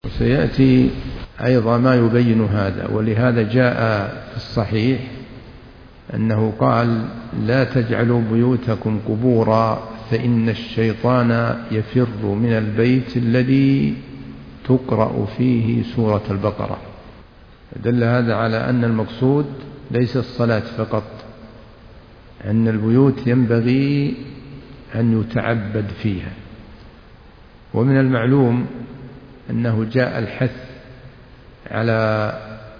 سيأتي أيضا ما يبين هذا، ولهذا جاء في الصحيح أنه قال: لا تجعلوا بيوتكم قبورا فإن الشيطان يفر من البيت الذي تقرأ فيه سورة البقرة. دل هذا على أن المقصود ليس الصلاة فقط، أن البيوت ينبغي أن يتعبد فيها. ومن المعلوم أنه جاء الحث على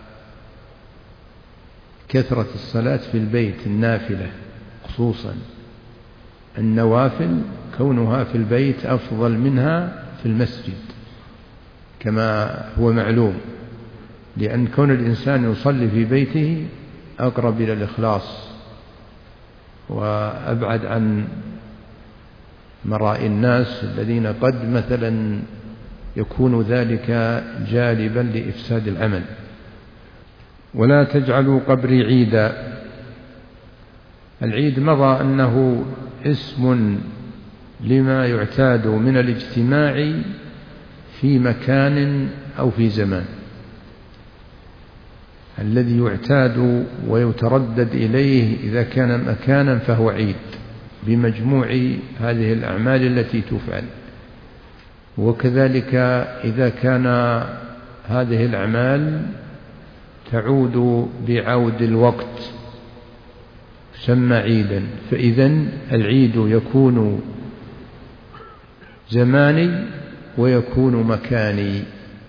كثرة الصلاة في البيت، النافلة خصوصا. النوافل كونها في البيت أفضل منها في المسجد كما هو معلوم، لأن كون الإنسان يصلي في بيته أقرب إلى الإخلاص وأبعد عن مراء الناس الذين قد مثلا يكون ذلك جالبا لإفساد العمل. ولا تجعلوا قبري عيدا. العيد مضى أنه اسم لما يعتاد من الاجتماع في مكان أو في زمان، الذي يعتاد ويتردد إليه إذا كان مكانا فهو عيد بمجموع هذه الأعمال التي تفعل. وكذلك إذا كان هذه الأعمال تعود بعود الوقت سمى عيدا. فإذن العيد يكون زماني ويكون مكاني.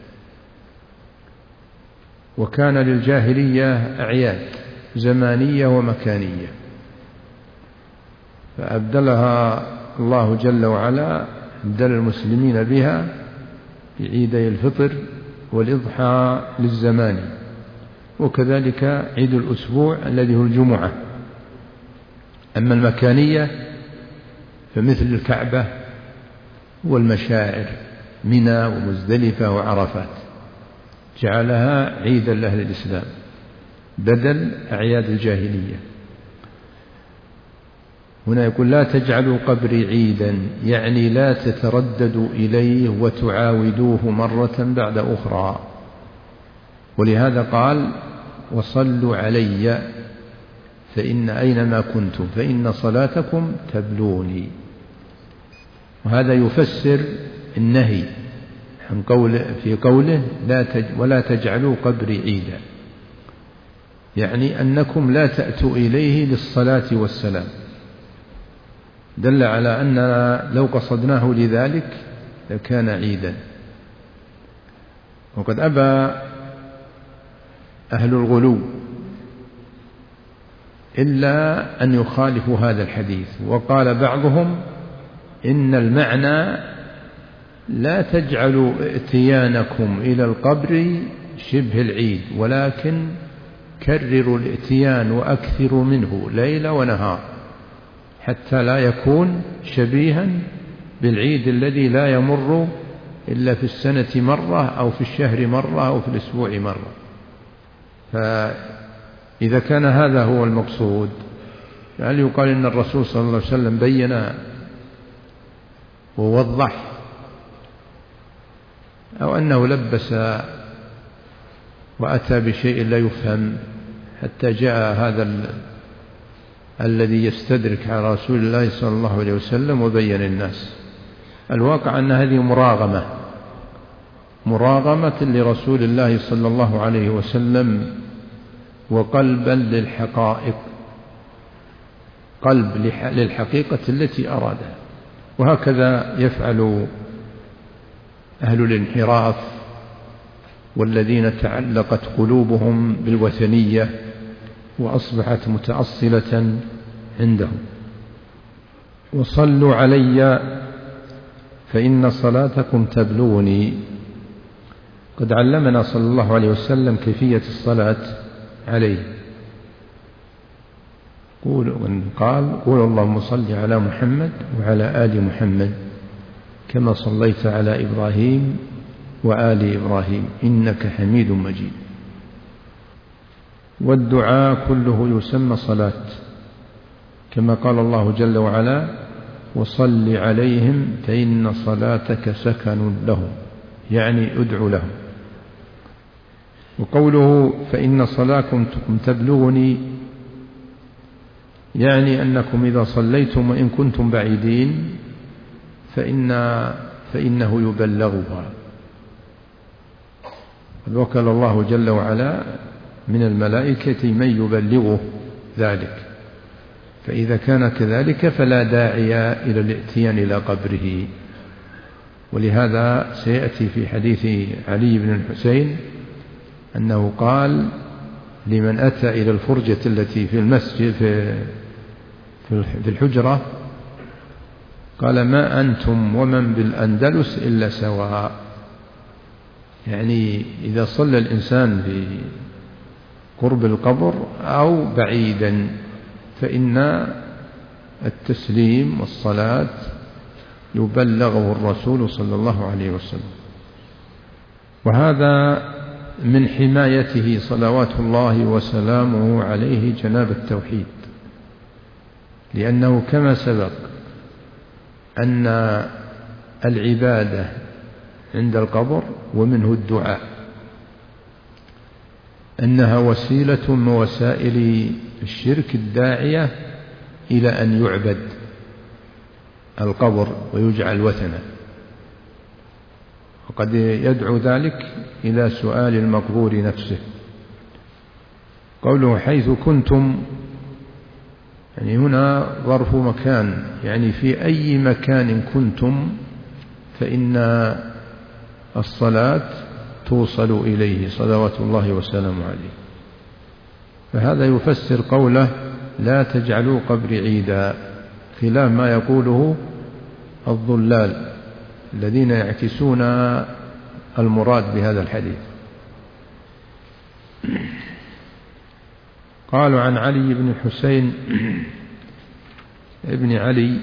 وكان للجاهلية أعياد زمانية ومكانية، فأبدلها الله جل وعلا، أبدل المسلمين بها بعيدي الفطر والإضحى للزمان، وكذلك عيد الأسبوع الذي هو الجمعة. أما المكانية فمثل الكعبة والمشاعر منى ومزدلفة وعرفات، جعلها عيدا لأهل الإسلام بدل أعياد الجاهلية. هنا يقول: لا تجعلوا قبري عيدا، يعني لا تترددوا إليه وتعاودوه مرة بعد أخرى. ولهذا قال: وصلوا علي فإن أينما كنتم فإن صلاتكم تبلوني. وهذا يفسر النهي عن في قوله ولا تجعلوا قبري عيدا، يعني أنكم لا تأتوا إليه للصلاة والسلام. دل على أننا لو قصدناه لذلك لكان عيدا. وقد أبى أهل الغلو إلا أن يخالفوا هذا الحديث، وقال بعضهم إن المعنى: لا تجعلوا ائتيانكم إلى القبر شبه العيد، ولكن كرروا الائتيان وأكثروا منه ليل ونهار، حتى لا يكون شبيها بالعيد الذي لا يمر إلا في السنة مرة أو في الشهر مرة أو في الأسبوع مرة. فإذا كان هذا هو المقصود، هل يقال إن الرسول صلى الله عليه وسلم بين ووضح، أو أنه لبس وأتى بشيء لا يفهم حتى جاء هذا الذي يستدرك على رسول الله صلى الله عليه وسلم وبين الناس؟ الواقع أن هذه مراغمة لرسول الله صلى الله عليه وسلم، وقلبا للحقائق، قلب للحقيقة التي أرادها. وهكذا يفعل أهل الانحراف والذين تعلقت قلوبهم بالوثنية وأصبحت متأصلة عندهم. وصلوا علي فإن صلاتكم تبلوني. قد علمنا صلى الله عليه وسلم كيفية الصلاة عليه. قال: قول اللهم صل على محمد وعلى آل محمد كما صليت على إبراهيم وآل إبراهيم إنك حميد مجيد. والدعاء كله يسمى صلاة، كما قال الله جل وعلا: وصل عليهم فإن صلاتك سكن لهم. يعني ادعوا لهم. وقوله فإن صلاتكم تبلغني يعني أنكم إذا صليتم وإن كنتم بعيدين فإنه يبلغها. وكل الله جل وعلا من الملائكة من يبلغه ذلك، فإذا كان كذلك فلا داعي إلى الاتيان إلى قبره. ولهذا سيأتي في حديث علي بن الحسين أنه قال لمن أتى إلى الفرجة التي في المسجد في الحجرة قال ما أنتم ومن بالأندلس إلا سواء، يعني إذا صلى الإنسان بقرب القبر أو بعيدا فإن التسليم والصلاة يبلغه الرسول صلى الله عليه وسلم. وهذا من حمايته صلوات الله وسلامه عليه جناب التوحيد، لأنه كما سبق أن العبادة عند القبر ومنه الدعاء أنها وسيلة من وسائل الشرك الداعية إلى أن يعبد القبر ويجعل وثنا، وقد يدعو ذلك إلى سؤال المقبور نفسه. قوله حيث كنتم يعني هنا ظرف مكان، يعني في أي مكان كنتم فإن الصلاة توصل إليه صلوات الله وسلامه عليه. فهذا يفسر قوله لا تجعلوا قبري عيدا، خلاف ما يقوله الضلال الذين يعكسون المراد بهذا الحديث. قالوا عن علي بن الحسين ابن علي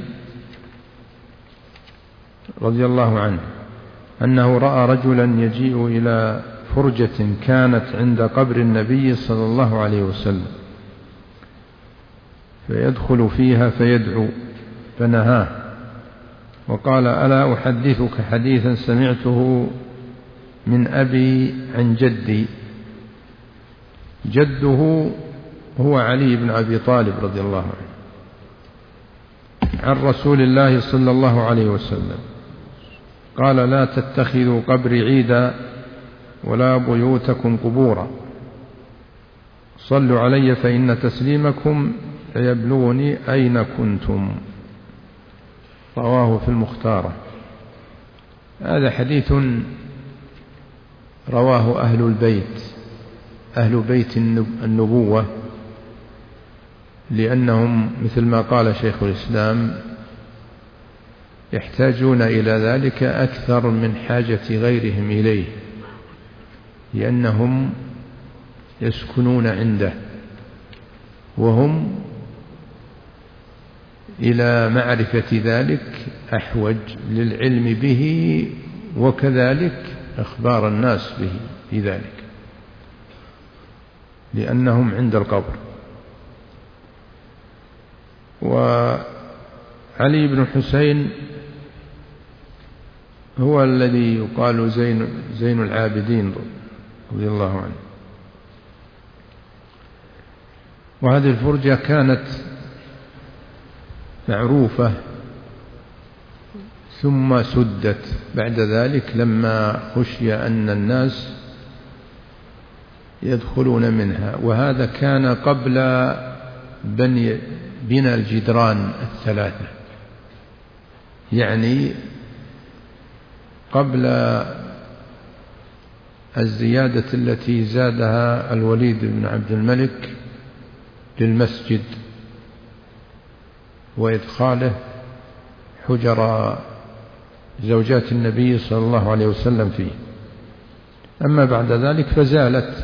رضي الله عنه أنه رأى رجلا يجيء إلى فرجة كانت عند قبر النبي صلى الله عليه وسلم فيدخل فيها فيدعو فنهاه وقال ألا أحدثك حديثا سمعته من أبي عن جدي. جده هو علي بن أبي طالب رضي الله عنه عن رسول الله صلى الله عليه وسلم قال لا تتخذوا قبري عيدا ولا بيوتكم قبورا، صلوا علي فإن تسليمكم يبلغني أين كنتم. رواه في المختارة. هذا حديث رواه أهل البيت، أهل بيت النبوة، لأنهم مثل ما قال شيخ الإسلام يحتاجون إلى ذلك أكثر من حاجة غيرهم إليه، لأنهم يسكنون عنده وهم إلى معرفة ذلك أحوج للعلم به، وكذلك أخبار الناس به في ذلك لأنهم عند القبر. وعلي بن الحسين هو الذي يقال زين العابدين رضي الله عنه. وهذه الفرجة كانت معروفة ثم سدت بعد ذلك لما خشي أن الناس يدخلون منها، وهذا كان قبل بناء الجدران الثلاثة، يعني قبل الزيادة التي زادها الوليد بن عبد الملك للمسجد وإدخاله حجر زوجات النبي صلى الله عليه وسلم فيه. أما بعد ذلك فزالت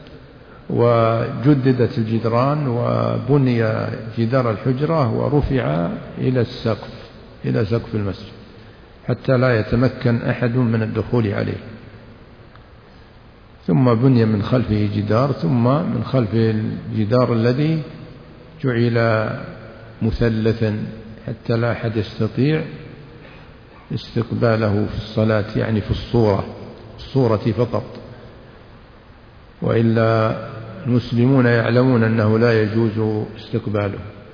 وجددت الجدران وبني جدار الحجرة ورفع إلى السقف، إلى سقف المسجد حتى لا يتمكن أحد من الدخول عليه. ثم بني من خلفه جدار، ثم من خلف الجدار الذي جعل مثلثا حتى لا أحد يستطيع استقباله في الصلاة، يعني في الصورة. الصورة فقط، وإلا المسلمون يعلمون أنه لا يجوز استقباله.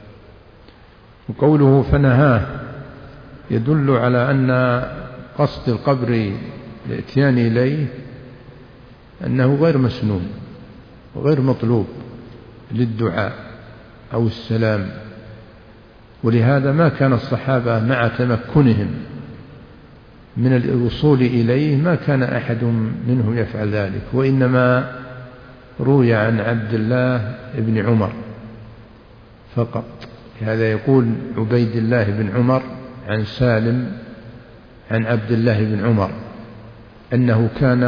وقوله فنهاه يدل على أن قصد القبر الاتيان إليه أنه غير مسنون وغير مطلوب للدعاء أو السلام، ولهذا ما كان الصحابة مع تمكنهم من الوصول إليه ما كان أحد منهم يفعل ذلك، وإنما روي عن عبد الله بن عمر فقط. هذا يقول عبيد الله بن عمر عن سالم عن عبد الله بن عمر أنه كان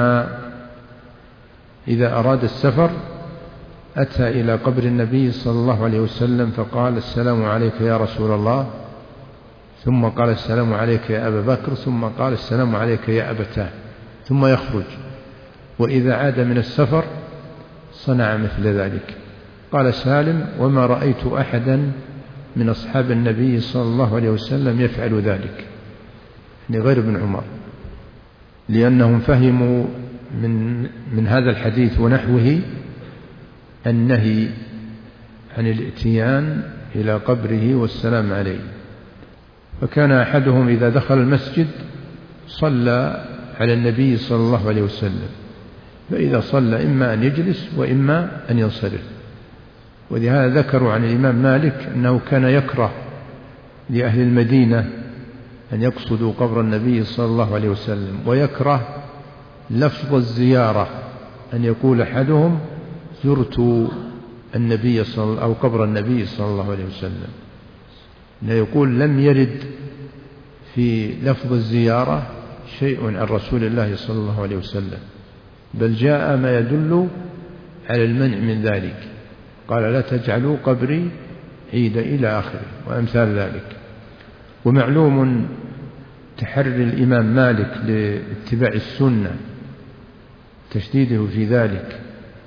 إذا أراد السفر أتى إلى قبر النبي صلى الله عليه وسلم فقال السلام عليك يا رسول الله، ثم قال السلام عليك يا أبا بكر، ثم قال السلام عليك يا أبتاه، ثم يخرج. وإذا عاد من السفر صنع مثل ذلك. قال سالم وما رأيت أحدا من أصحاب النبي صلى الله عليه وسلم يفعل ذلك، يعني غير ابن عمر، لأنهم فهموا من هذا الحديث ونحوه النهي عن الاتيان إلى قبره والسلام عليه. فكان أحدهم إذا دخل المسجد صلى على النبي صلى الله عليه وسلم، فإذا صلى إما أن يجلس وإما أن ينصرف. ولهذا ذكروا عن الإمام مالك أنه كان يكره لأهل المدينة أن يقصدوا قبر النبي صلى الله عليه وسلم، ويكره لفظ الزيارة، أن يقول أحدهم زرت النبي أو قبر النبي صلى الله عليه وسلم، أنه يقول لم يرد في لفظ الزيارة شيء عن رسول الله صلى الله عليه وسلم، بل جاء ما يدل على المنع من ذلك. قال لا تجعلوا قبري عيد إلى آخره وأمثال ذلك. ومعلوم تحري الإمام مالك لاتباع السنة تشديده في ذلك،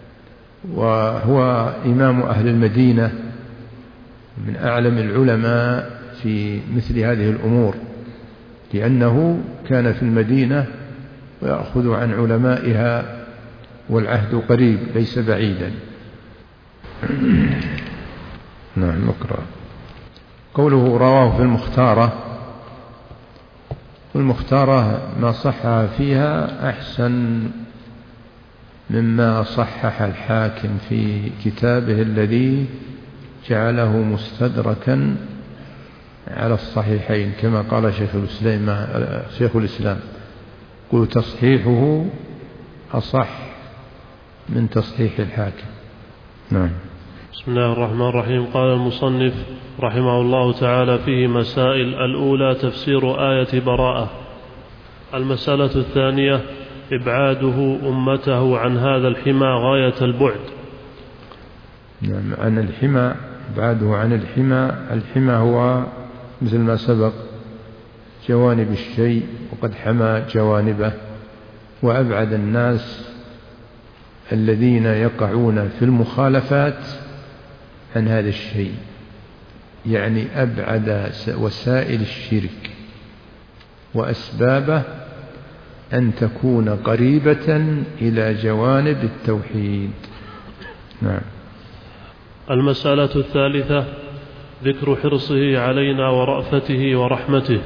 وهو إمام أهل المدينة من أعلم العلماء في مثل هذه الأمور، لأنه كان في المدينة ويأخذ عن علمائها والعهد قريب ليس بعيدا. نعم نقرأ. قوله رواه في المختارة، والمختارة ما صح فيها أحسن مما صحح الحاكم في كتابه الذي جعله مستدركا على الصحيحين، كما قال شيخ الإسلام قل تصحيحه أصح من تصحيح الحاكم. نعم. بسم الله الرحمن الرحيم. قال المصنف رحمه الله تعالى فيه مسائل. الأولى تفسير آية براءة. المسألة الثانية إبعاده أمته عن هذا الحمى غاية البعد. نعم، عن الحمى، إبعاده عن الحمى. الحمى هو مثل ما سبق جوانب الشيء، وقد حمى جوانبه، وأبعد الناس الذين يقعون في المخالفات عن هذا الشيء، يعني أبعد وسائل الشرك وأسبابه أن تكون قريبة إلى جوانب التوحيد. نعم. المسألة الثالثة ذكر حرصه علينا ورأفته ورحمته.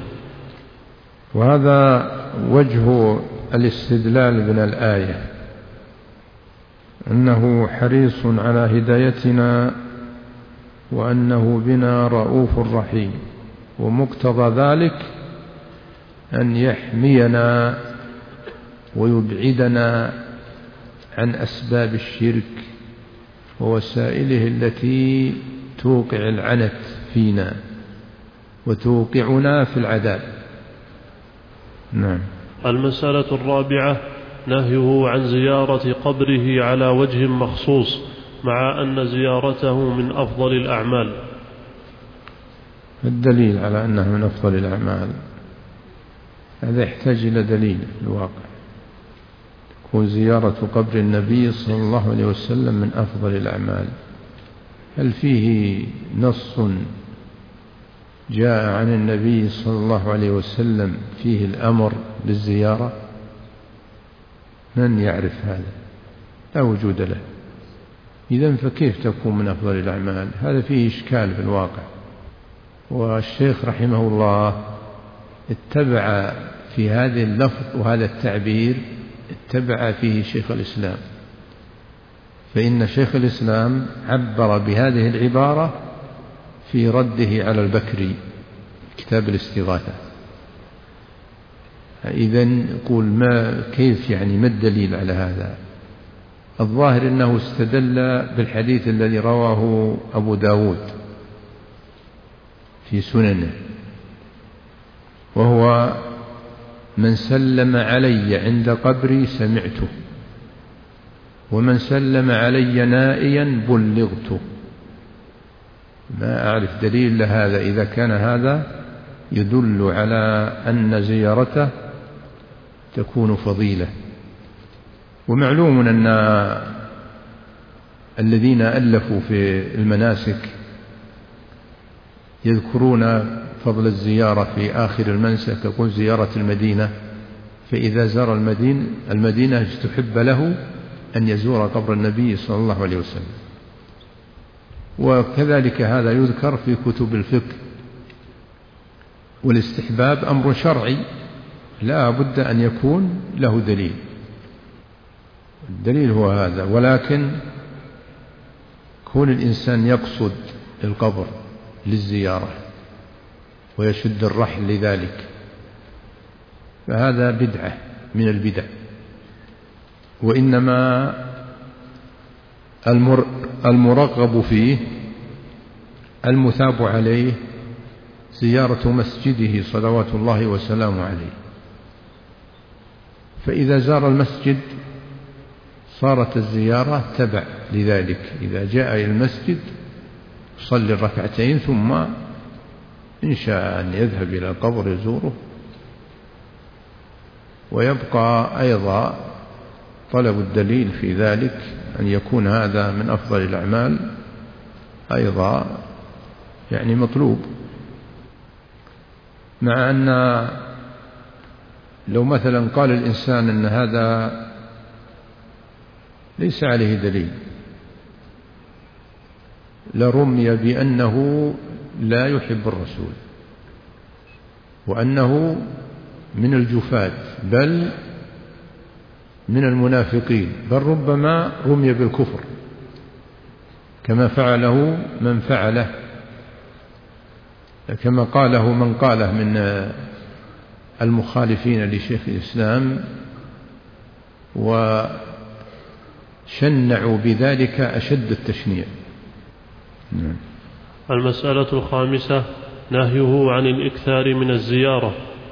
وهذا وجه الاستدلال من الآية، أنه حريص على هدايتنا وأنه بنا رؤوف رحيم، ومقتضى ذلك أن يحمينا ويبعدنا عن أسباب الشرك ووسائله التي توقع العنت فينا وتوقعنا في العذاب. نعم. المسألة الرابعة نهيه عن زيارة قبره على وجه مخصوص، مع أن زيارته من أفضل الأعمال. الدليل على أنه من أفضل الأعمال هذا يحتاج إلى دليل الواقع. وزيارة قبر النبي صلى الله عليه وسلم من أفضل الأعمال، هل فيه نص جاء عن النبي صلى الله عليه وسلم فيه الأمر بالزيارة؟ من يعرف هذا؟ لا وجود له. إذن فكيف تكون من أفضل الأعمال؟ هذا فيه إشكال في الواقع. والشيخ رحمه الله اتبع في هذه اللفظ وهذا التعبير، اتبع فيه شيخ الإسلام، فإن شيخ الإسلام عبر بهذه العبارة في رده على البكري كتاب الاستغاثة. إذن يقول كيف يعني ما الدليل على هذا؟ الظاهر أنه استدل بالحديث الذي رواه أبو داود في سننه، وهو من سلم علي عند قبري سمعته، ومن سلم علي نائيا بلغته. ما أعرف دليل لهذا إذا كان هذا يدل على أن زيارته تكون فضيلة. ومعلوم أن الذين ألفوا في المناسك يذكرون فضل الزيارة في آخر المنسك، يقول زيارة المدينة، فإذا زار المدينة استحب له أن يزور قبر النبي صلى الله عليه وسلم. وكذلك هذا يذكر في كتب الفقه. والاستحباب أمر شرعي لا بد أن يكون له دليل، الدليل هو هذا. ولكن كون الإنسان يقصد القبر للزيارة ويشد الرحل لذلك فهذا بدعة من البدع. وإنما المرغب فيه المثاب عليه زيارة مسجده صلوات الله وسلامه عليه. فإذا زار المسجد صارت الزيارة تبع لذلك. إذا جاء إلى المسجد يصلي الركعتين، ثم إن شاء أن يذهب إلى القبر يزوره. ويبقى أيضا طلب الدليل في ذلك، أن يكون هذا من أفضل الأعمال أيضا يعني مطلوب. مع أن لو مثلا قال الإنسان أن هذا ليس عليه دليل لرمي بأنه لا يحب الرسول وأنه من الجفاة بل من المنافقين، بل ربما رمي بالكفر كما فعله من فعله، كما قاله من قاله من المخالفين لشيخ الإسلام، وشنعوا بذلك أشد التشنيع. المسألة الخامسة نهيه عن الإكثار من الزيارة.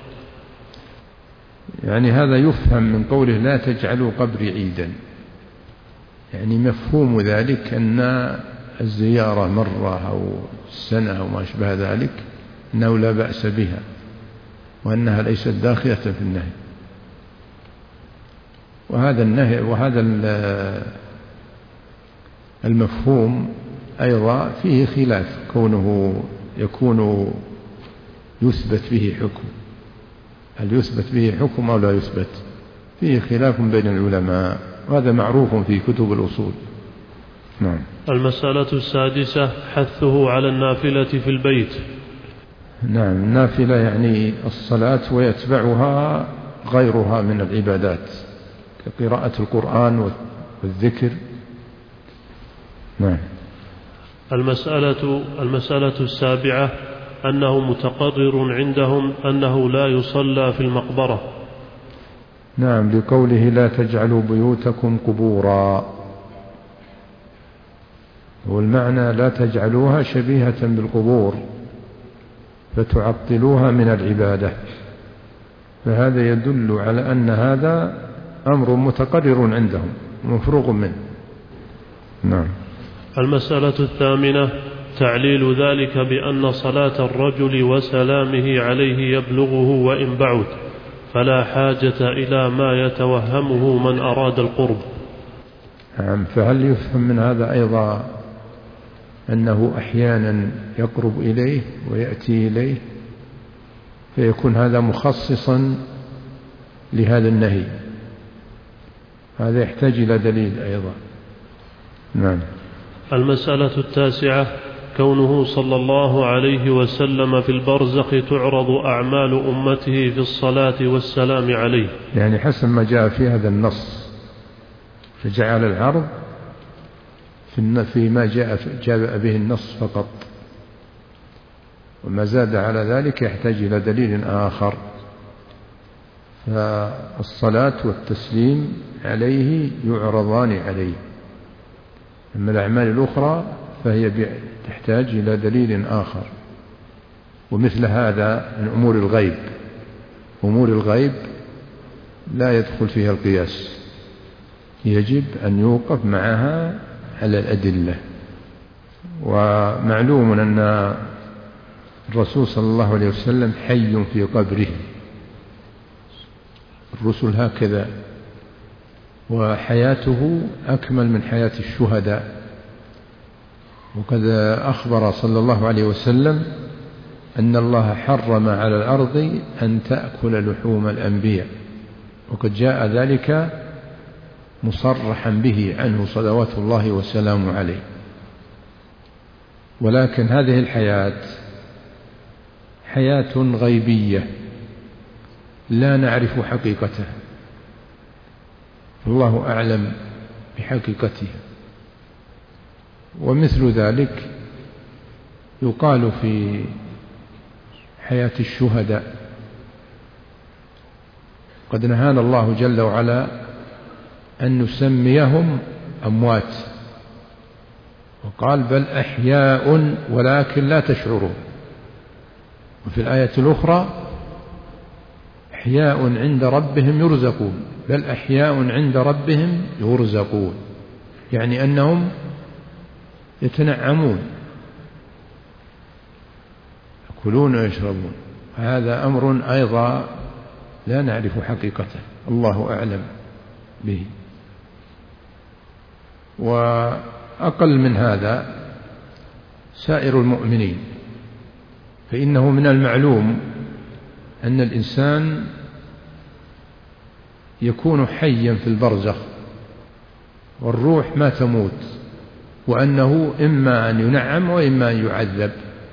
يعني هذا يفهم من قوله لا تجعلوا قبري عيدا، يعني مفهوم ذلك أن الزيارة مرة أو السنة أو ما أشبه ذلك أنه لا بأس بها، وأنها ليست داخلة في النهي. وهذا النهي وهذا المفهوم أيضا فيه خلاف، كونه يكون يثبت به حكم، هل يثبت به حكم أو لا يثبت؟ فيه خلاف بين العلماء، وهذا معروف في كتب الأصول. نعم. المسألة السادسة حثه على النافلة في البيت. نعم، النافلة يعني الصلاة ويتبعها غيرها من العبادات كقراءة القرآن والذكر. نعم. المسألة السابعة أنه متقرر عندهم أنه لا يصلى في المقبرة. نعم، لقوله لا تجعلوا بيوتكم قبورا، والمعنى لا تجعلوها شبيهة بالقبور فتعطلوها من العبادة، فهذا يدل على أن هذا أمر متقرر عندهم مفروغ منه. نعم. المسألة الثامنة تعليل ذلك بأن صلاة الرجل وسلامه عليه يبلغه وإن بعد، فلا حاجة إلى ما يتوهمه من أراد القرب. نعم، فهل يفهم من هذا أيضا أنه أحيانا يقرب إليه ويأتي إليه، فيكون هذا مخصصا لهذا النهي، هذا يحتاج إلى دليل أيضا. نعم. المسألة 9 كونه صلى الله عليه وسلم في البرزخ تعرض أعمال أمته في الصلاة والسلام عليه، يعني حسب ما جاء في هذا النص، فجعل العرض فيما جاء به النص فقط، وما زاد على ذلك يحتاج إلى دليل آخر. فالصلاة والتسليم عليه يعرضان عليه، أما الأعمال الأخرى فهي تحتاج إلى دليل آخر. ومثل هذا من أمور الغيب، أمور الغيب لا يدخل فيها القياس، يجب أن يوقف معها على الأدلة. ومعلوم أن الرسول صلى الله عليه وسلم حي في قبره، الرسل هكذا، وحياته أكمل من حياة الشهداء. وقد أخبر صلى الله عليه وسلم أن الله حرم على الأرض أن تأكل لحوم الأنبياء، وقد جاء ذلك مصرحا به عنه صلوات الله وسلامه عليه. ولكن هذه الحياة حياة غيبية لا نعرف حقيقتها، الله أعلم بحقيقتها. ومثل ذلك يقال في حياة الشهداء، قد نهانا الله جل وعلا أن نسميهم أموات، وقال بل أحياء ولكن لا تشعرون. وفي الآية الأخرى أحياء عند ربهم يرزقون، بل أحياء عند ربهم يرزقون، يعني أنهم يتنعمون، يأكلون ويشربون. هذا أمر أيضا لا نعرف حقيقته، الله أعلم به. وأقل من هذا سائر المؤمنين، فإنه من المعلوم أن الإنسان يكون حيا في البرزخ، والروح ما تموت، وأنه إما أن ينعم وإما أن يعذب.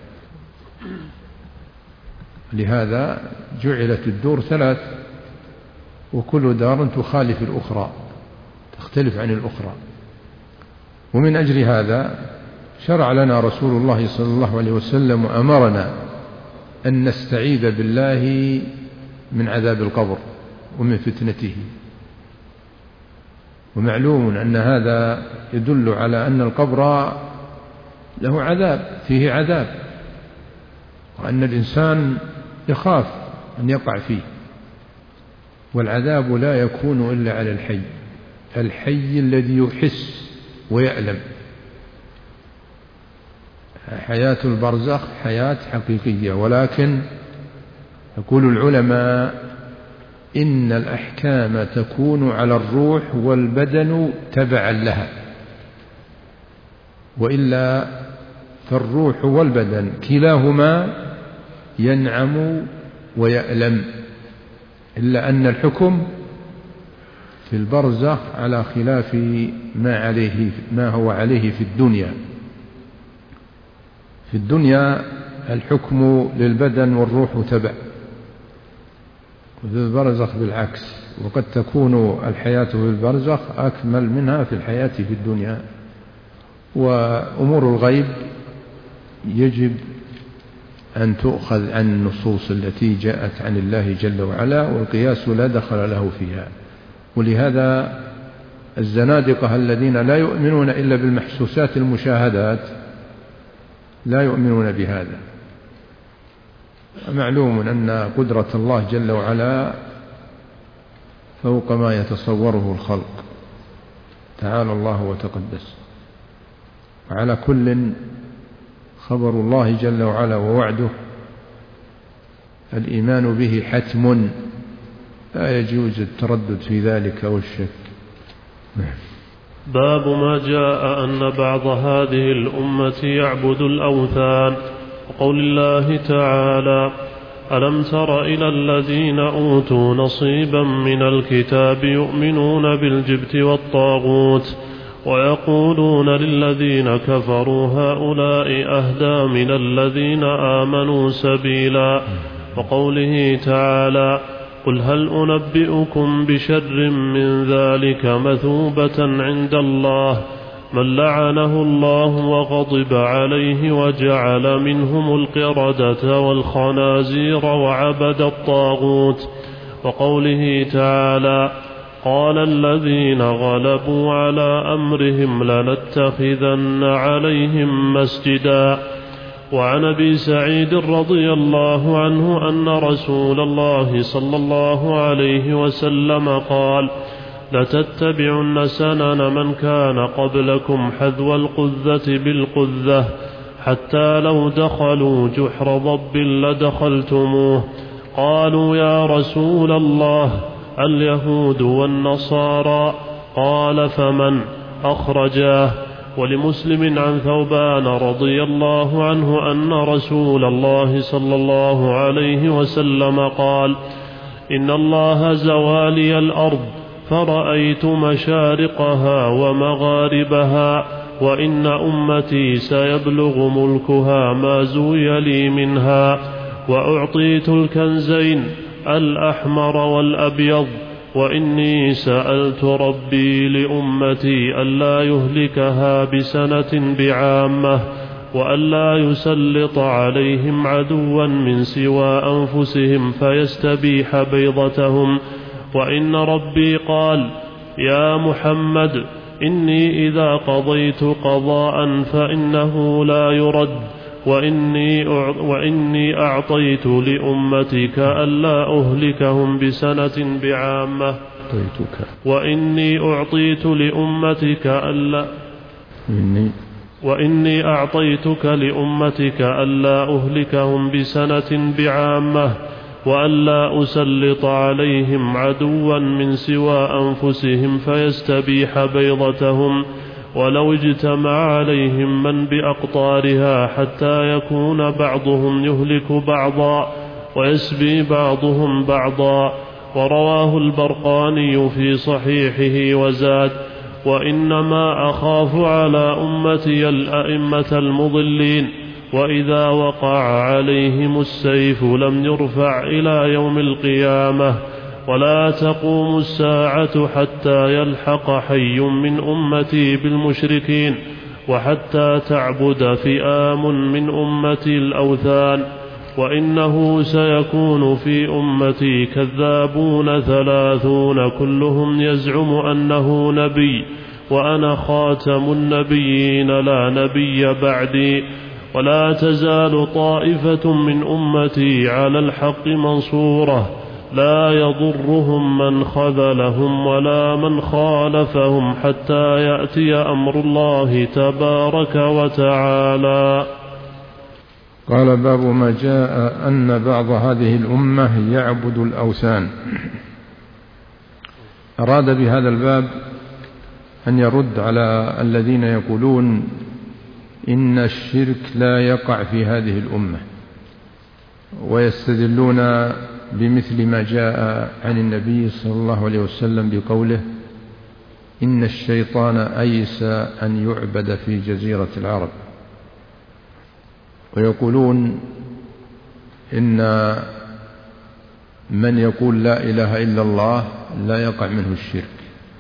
لهذا جعلت الدور 3، وكل دار تخالف الأخرى، تختلف عن الأخرى. ومن أجل هذا شرع لنا رسول الله صلى الله عليه وسلم وأمرنا أن نستعيذ بالله من عذاب القبر ومن فتنته. ومعلوم أن هذا يدل على أن القبر له عذاب، فيه عذاب، وأن الإنسان يخاف أن يقع فيه. والعذاب لا يكون إلا على الحي، الحي الذي يحس ويألم. حياة البرزخ حياة حقيقية، ولكن يقول العلماء إن الأحكام تكون على الروح والبدن تبعا لها، وإلا فالروح والبدن كلاهما ينعم ويألم، إلا أن الحكم في البرزخ على خلاف ما هو عليه في الدنيا. في الدنيا الحكم للبدن والروح تبع، وفي البرزخ بالعكس، وقد تكون الحياة في البرزخ أكمل منها في الحياة في الدنيا. وأمور الغيب يجب أن تؤخذ عن النصوص التي جاءت عن الله جل وعلا، والقياس لا دخل له فيها. ولهذا الزنادقة الذين لا يؤمنون إلا بالمحسوسات المشاهدات لا يؤمنون بهذا. معلوم أن قدرة الله جل وعلا فوق ما يتصوره الخلق، تعالى الله وتقدس. وعلى كل خبر الله جل وعلا ووعده الإيمان به حتم، لا يجوز التردد في ذلك أو الشك. باب ما جاء أن بعض هذه الأمة يعبد الأوثان، وقول الله تعالى ألم تر إلى الذين أوتوا نصيبا من الكتاب يؤمنون بالجبت والطاغوت ويقولون للذين كفروا هؤلاء أهدى من الذين آمنوا سبيلا. وقوله تعالى قل هل أنبئكم بشر من ذلك مثوبة عند الله من لعنه الله وغضب عليه وجعل منهم القردة والخنازير وعبد الطاغوت. وقوله تعالى قال الذين غلبوا على أمرهم لنتخذن عليهم مسجدا. وعن أبي سعيد رضي الله عنه أن رسول الله صلى الله عليه وسلم قال لتتبعن سنن من كان قبلكم حذو القذة بالقذة حتى لو دخلوا جحر ضب لدخلتموه. قالوا يا رسول الله اليهود والنصارى؟ قال فمن؟ أخرجاه. ولمسلم عن ثوبان رضي الله عنه أن رسول الله صلى الله عليه وسلم قال إن الله زوالي الأرض فرأيت مشارقها ومغاربها وإن أمتي سيبلغ ملكها ما زوي لي منها وأعطيت الكنزين الأحمر والأبيض وإني سألت ربي لأمتي ألا يهلكها بسنة بعامة وألا يسلط عليهم عدوا من سوى أنفسهم فيستبيح بيضتهم. وإن ربي قال يا محمد إني إذا قضيت قضاء فإنه لا يرد وإني أعطيت لأمتك ألا أهلكهم بسنة بعامة وإني أعطيتك لأمتك ألا أهلكهم بسنة بعامة وألا أسلط عليهم عدوا من سوى أنفسهم فيستبيح بيضتهم ولو اجتمع عليهم من بأقطارها حتى يكون بعضهم يهلك بعضا ويسبي بعضهم بعضا. ورواه البرقاني في صحيحه وزاد وإنما أخاف على أمتي الأئمة المضلين وإذا وقع عليهم السيف لم يرفع إلى يوم القيامة ولا تقوم الساعة حتى يلحق حي من أمتي بالمشركين وحتى تعبد فئام من أمتي الأوثان. وإنه سيكون في أمتي كذابون 30 كلهم يزعم أنه نبي وأنا خاتم النبيين لا نبي بعدي ولا تزال طائفة من أمتي على الحق منصورة لا يضرهم من خذلهم ولا من خالفهم حتى يأتي أمر الله تبارك وتعالى. قال باب ما جاء أن بعض هذه الأمة يعبد الأوثان. أراد بهذا الباب أن يرد على الذين يقولون إن الشرك لا يقع في هذه الأمة ويستدلون بمثل ما جاء عن النبي صلى الله عليه وسلم بقوله إن الشيطان أيس أن يعبد في جزيرة العرب، ويقولون إن من يقول لا إله إلا الله لا يقع منه الشرك.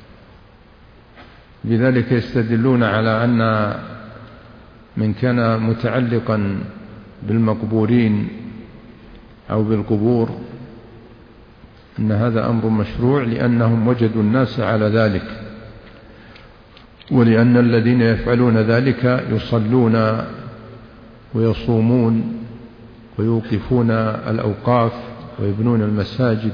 بذلك يستدلون على أن من كان متعلقا بالمقبورين أو بالقبور أن هذا أمر مشروع لأنهم وجدوا الناس على ذلك، ولأن الذين يفعلون ذلك يصلون ويصومون ويوقفون الأوقاف ويبنون المساجد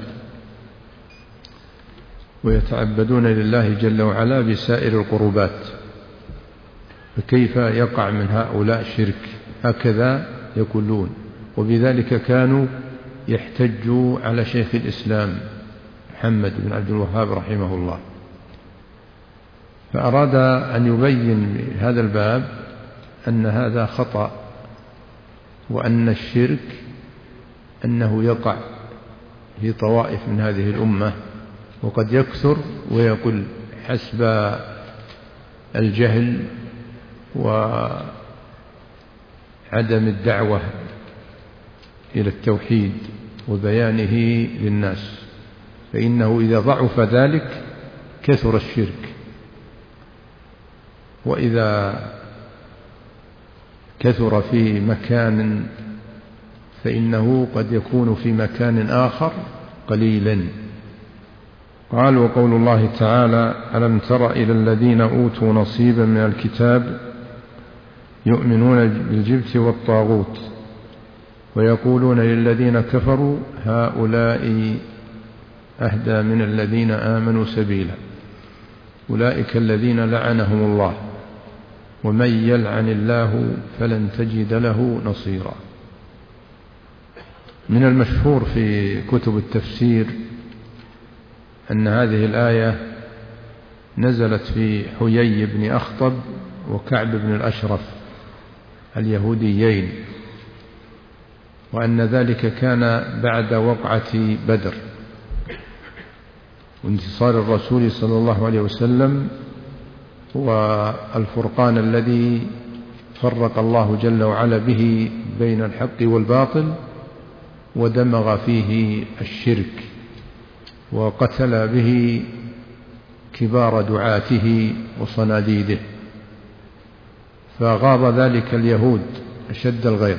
ويتعبدون لله جل وعلا بسائر القربات، فكيف يقع من هؤلاء شرك؟ هكذا يقولون. وبذلك كانوا يحتجوا على شيخ الإسلام محمد بن عبد الوهاب رحمه الله، فأراد أن يبين هذا الباب أن هذا خطأ، وأن الشرك أنه يقع في طوائف من هذه الأمة، وقد يكثر ويقل حسب الجهل وعدم الدعوة إلى التوحيد وبيانه للناس، فإنه إذا ضعف ذلك كثر الشرك، وإذا كثر في مكان فإنه قد يكون في مكان آخر قليلا. قال: وقول الله تعالى: ألم تر إلى الذين أوتوا نصيبا من الكتاب يؤمنون بالجبت والطاغوت ويقولون للذين كفروا هؤلاء أهدى من الذين آمنوا سبيلا أولئك الذين لعنهم الله ومن يلعن الله فلن تجد له نصيرا. من المشهور في كتب التفسير أن هذه الآية نزلت في حيي بن أخطب وكعب بن الأشرف اليهوديين، وأن ذلك كان بعد وقعة بدر وانتصار الرسول صلى الله عليه وسلم والفرقان الذي فرق الله جل وعلا به بين الحق والباطل ودمغ فيه الشرك وقتل به كبار دعاته وصناديده، فغاض ذلك اليهود أشد الغيظ،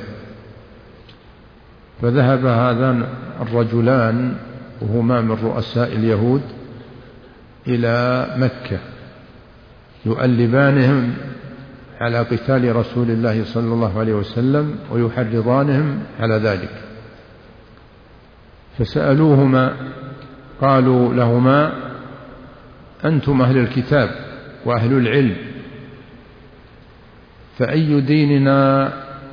فذهب هذان الرجلان وهما من رؤساء اليهود إلى مكة يؤلبانهم على قتال رسول الله صلى الله عليه وسلم ويحرضانهم على ذلك، فسألوهما قالوا لهما: أنتم أهل الكتاب وأهل العلم، فأي ديننا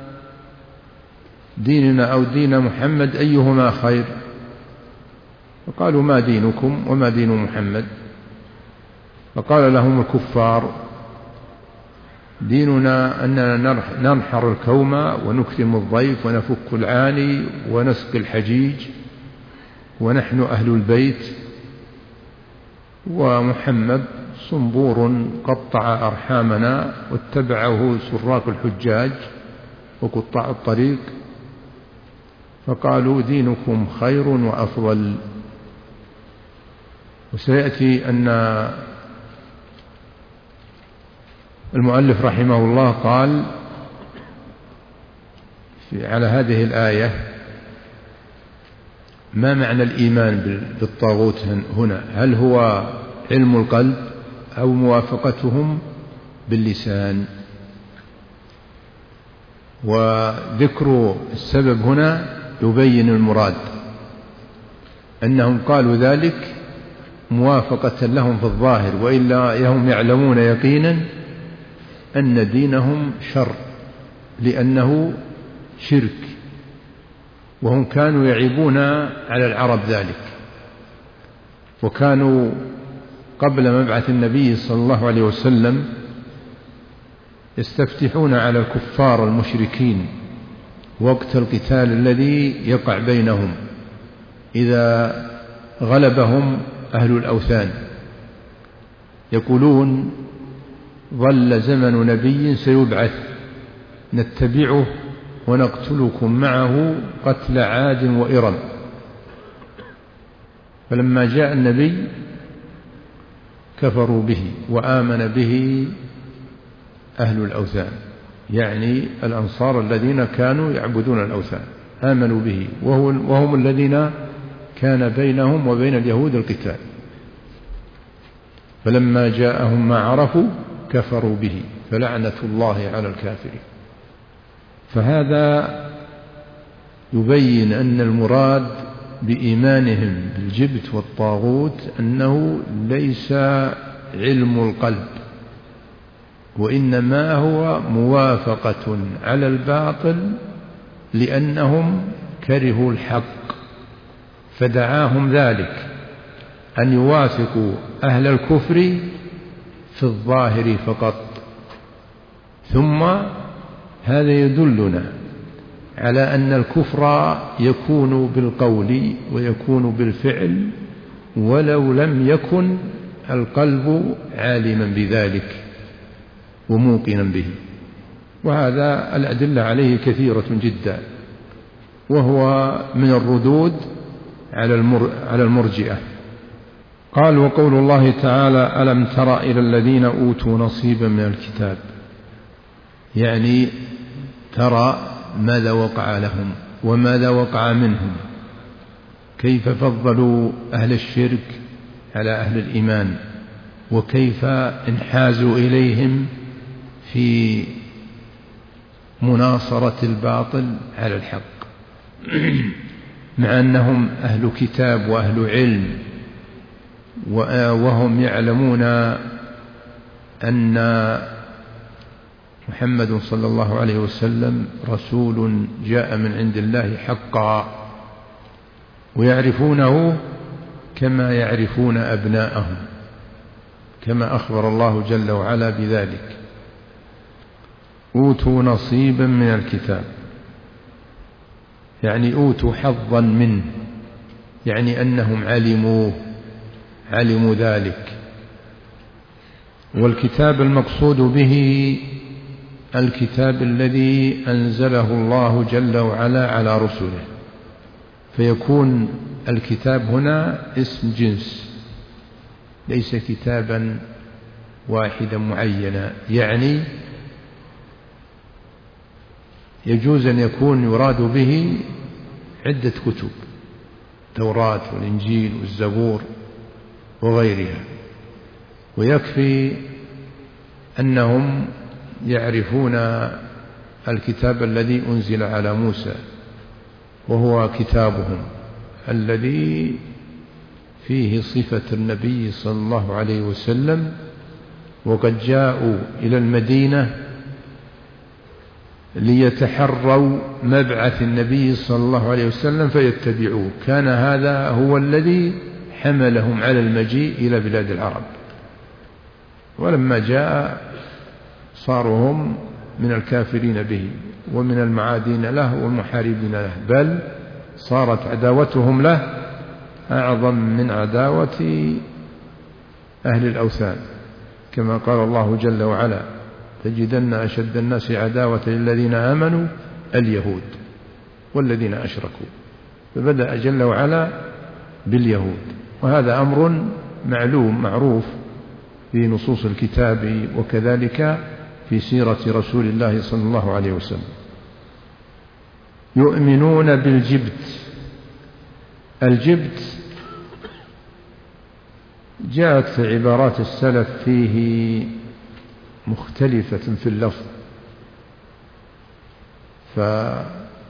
أو دين محمد أيهما خير؟ فقالوا: ما دينكم وما دين محمد؟ فقال لهم الكفار: ديننا أننا ننحر الكوم ونكرم الضيف ونفك العاني ونسقي الحجيج ونحن أهل البيت، ومحمد صنبور قطع أرحامنا واتبعه سراق الحجاج وقطاع الطريق. فقالوا: دينكم خير وأفضل. وسيأتي أن المؤلف رحمه الله قال على هذه الآية: ما معنى الإيمان بالطاغوت هنا؟ هل هو علم القلب أو موافقتهم باللسان؟ وذكر السبب هنا يبين المراد، أنهم قالوا ذلك موافقة لهم في الظاهر، وإلا هم يعلمون يقينا أن دينهم شر لأنه شرك، وهم كانوا يعيبون على العرب ذلك، وكانوا قبل مبعث النبي صلى الله عليه وسلم يستفتحون على الكفار المشركين وقت القتال الذي يقع بينهم إذا غلبهم أهل الأوثان، يقولون: ظل زمن نبي سيبعث نتبعه ونقتلكم معه قتل عاد وإرم. فلما جاء النبي كفروا به وآمن به أهل الأوثان، يعني الأنصار الذين كانوا يعبدون الأوثان آمنوا به، وهم الذين كان بينهم وبين اليهود القتال، فلما جاءهم ما عرفوا كفروا به فلعنة الله على الكافرين. فهذا يبين أن المراد بإيمانهم بالجبت والطاغوت أنه ليس علم القلب، وإنما هو موافقة على الباطل لأنهم كرهوا الحق، فدعاهم ذلك أن يوافقوا أهل الكفر في الظاهر فقط. ثم هذا يدلنا على أن الكفر يكون بالقول ويكون بالفعل ولو لم يكن القلب عالما بذلك وموقنا به، وهذا الأدلة عليه كثيرة جدا، وهو من الردود على المرجئة. قال: وقول الله تعالى: ألم تر إلى الذين أوتوا نصيبا من الكتاب، يعني ترى ماذا وقع لهم وماذا وقع منهم، كيف فضلوا أهل الشرك على أهل الإيمان، وكيف انحازوا إليهم في مناصرة الباطل على الحق، مع أنهم أهل كتاب وأهل علم، وهم يعلمون أن محمد صلى الله عليه وسلم رسول جاء من عند الله حقا، ويعرفونه كما يعرفون أبناءهم، كما أخبر الله جل وعلا بذلك: أوتوا نصيبا من الكتاب، يعني أوتوا حظا منه، يعني أنهم علموا ذلك. والكتاب المقصود به الكتاب الذي أنزله الله جل وعلا على رسله، فيكون الكتاب هنا اسم جنس ليس كتابا واحدا معينا، يعني يجوز أن يكون يراد به عدة كتب: التوراة والإنجيل والزبور وغيرها، ويكفي أنهم يعرفون الكتاب الذي أنزل على موسى، وهو كتابهم الذي فيه صفة النبي صلى الله عليه وسلم، وقد جاءوا إلى المدينة ليتحروا مبعث النبي صلى الله عليه وسلم فيتبعوه، كان هذا هو الذي حملهم على المجيء إلى بلاد العرب، ولما جاء صاروا هم من الكافرين به ومن المعادين له والمحاربين له، بل صارت عداوتهم له أعظم من عداوة أهل الأوثان، كما قال الله جل وعلا: تجدن أشد الناس عداوة للذين آمنوا اليهود والذين أشركوا، فبدأ جل وعلا باليهود، وهذا أمر معلوم معروف في نصوص الكتاب وكذلك في سيرة رسول الله صلى الله عليه وسلم. يؤمنون بالجبت. الجبت جاءت عبارات السلف فيه مختلفة في اللفظ، فجاء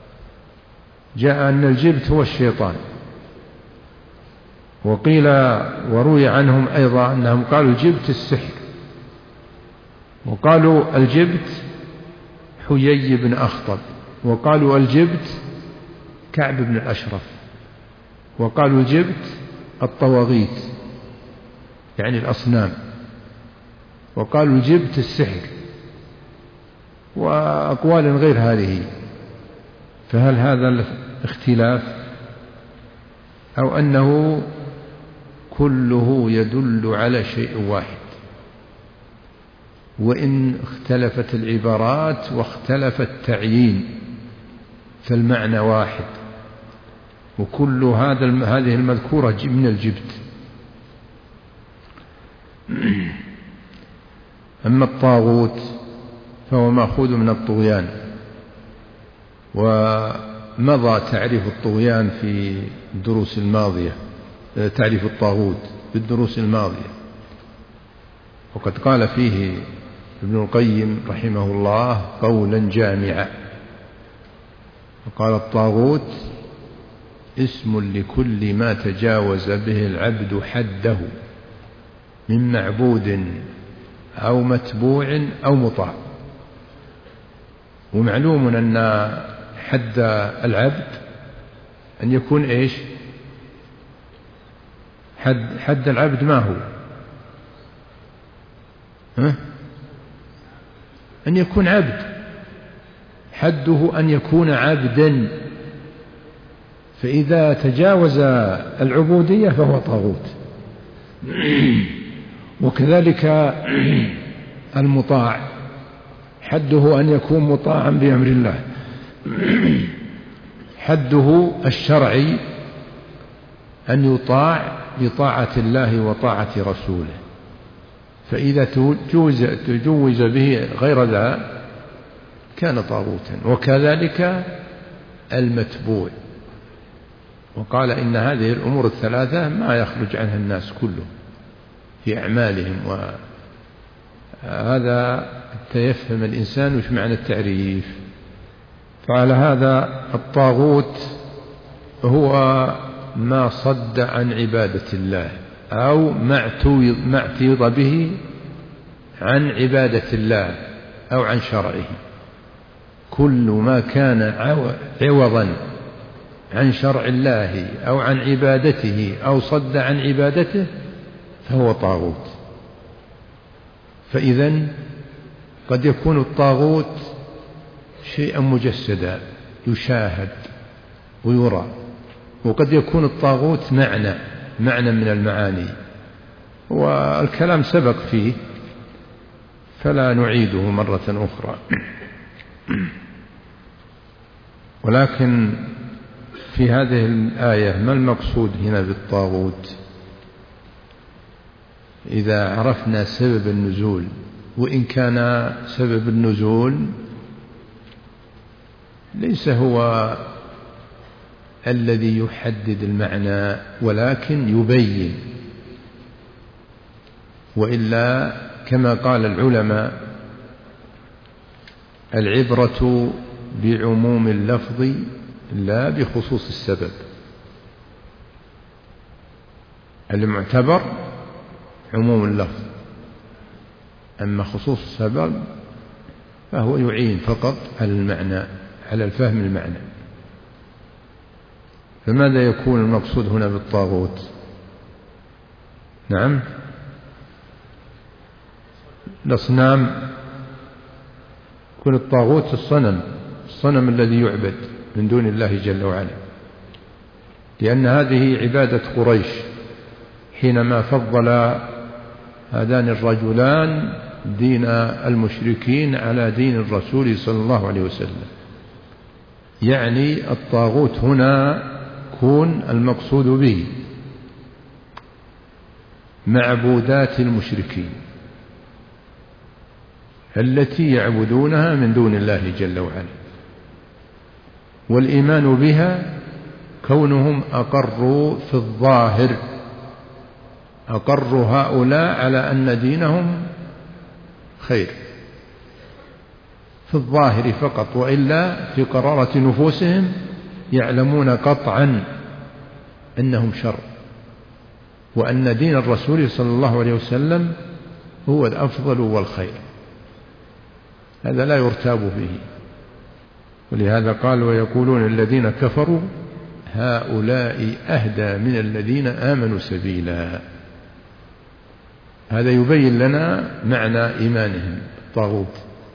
أن الجبت هو الشيطان، وقيل وروي عنهم أيضا أنهم قالوا الجبت السحر، وقالوا الجبت حيي بن أخطب، وقالوا الجبت كعب بن الأشرف، وقالوا الجبت الطواغيت يعني الأصنام، وقالوا الجبت السحر، وأقوال غير هذه. فهل هذا الاختلاف أو أنه كله يدل على شيء واحد، وإن اختلفت العبارات واختلف التعيين فالمعنى واحد، وكل هذه المذكورة من الجبت. أما الطاغوت فهو مأخوذ من الطغيان، ومضى تعريف الطغيان في الدروس الماضية، تعريف الطاغوت في الدروس الماضية، وقد قال فيه ابن القيم رحمه الله قولا جامعا، وقال: الطاغوت اسم لكل ما تجاوز به العبد حده من معبود أو متبوع أو مطاع. ومعلوم أن حد العبد أن يكون إيش؟ حد العبد ما هو؟ أن يكون عبد، حده أن يكون عبدا، فإذا تجاوز العبودية فهو طاغوت. وكذلك المطاع حده أن يكون مطاعا بأمر الله، حده الشرعي أن يطاع بطاعة الله وطاعة رسوله، فإذا تجوز به غير ذا كان طاغوتا. وكذلك المتبوع، وقال إن هذه الأمور الثلاثة ما يخرج عنها الناس كلهم في أعمالهم. وهذا حتى يفهم الإنسان وش معنى التعريف. فعلى هذا الطاغوت هو ما صد عن عبادة الله أو ما اعتيض به عن عبادة الله أو عن شرعه. كل ما كان عوضا عن شرع الله أو عن عبادته أو صد عن عبادته فهو طاغوت. فإذن قد يكون الطاغوت شيئا مجسدا يشاهد ويرى، وقد يكون الطاغوت معنى من المعاني، والكلام سبق فيه فلا نعيده مرة أخرى. ولكن في هذه الآية ما المقصود هنا بالطاغوت؟ إذا عرفنا سبب النزول، وإن كان سبب النزول ليس هو الذي يحدد المعنى ولكن يبين، وإلا كما قال العلماء العبرة بعموم اللفظ لا بخصوص السبب. المعتبر عموم اللفظ، أما خصوص السبب فهو يعين فقط على المعنى، على الفهم المعنى. فماذا يكون المقصود هنا بالطاغوت؟ نعم، الأصنام. يكون الطاغوت الصنم الذي يعبد من دون الله جل وعلا، لأن هذه عبادة قريش حينما فضل هذان الرجلان دين المشركين على دين الرسول صلى الله عليه وسلم. يعني الطاغوت هنا يكون المقصود به معبودات المشركين التي يعبدونها من دون الله جل وعلا، والإيمان بها كونهم أقروا في الظاهر، أقروا هؤلاء على أن دينهم خير في الظاهر فقط، وإلا في قرارة نفوسهم يعلمون قطعا أنهم شر، وأن دين الرسول صلى الله عليه وسلم هو الأفضل والخير. هذا لا يرتاب به. ولهذا قال ويقولون الذين كفروا هؤلاء أهدى من الذين آمنوا سبيلا. هذا يبين لنا معنى إيمانهم الطاغوت،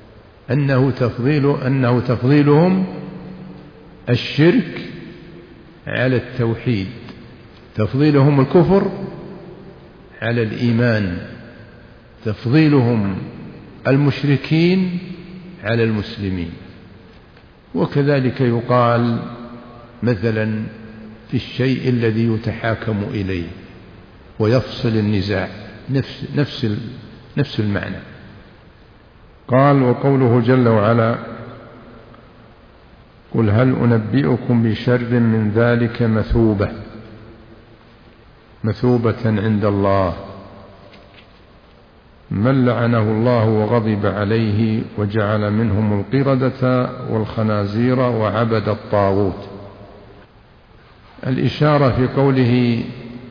أنه تفضيلهم الشرك على التوحيد، تفضيلهم الكفر على الإيمان، تفضيلهم المشركين على المسلمين. وكذلك يقال مثلا في الشيء الذي يتحاكم إليه ويفصل النزاع، نفس المعنى. قال وقوله جل وعلا قل هل أنبئكم بشر من ذلك مثوبة عند الله من لعنه الله وغضب عليه وجعل منهم القردة والخنازير وعبد الطاغوت. الإشارة في قوله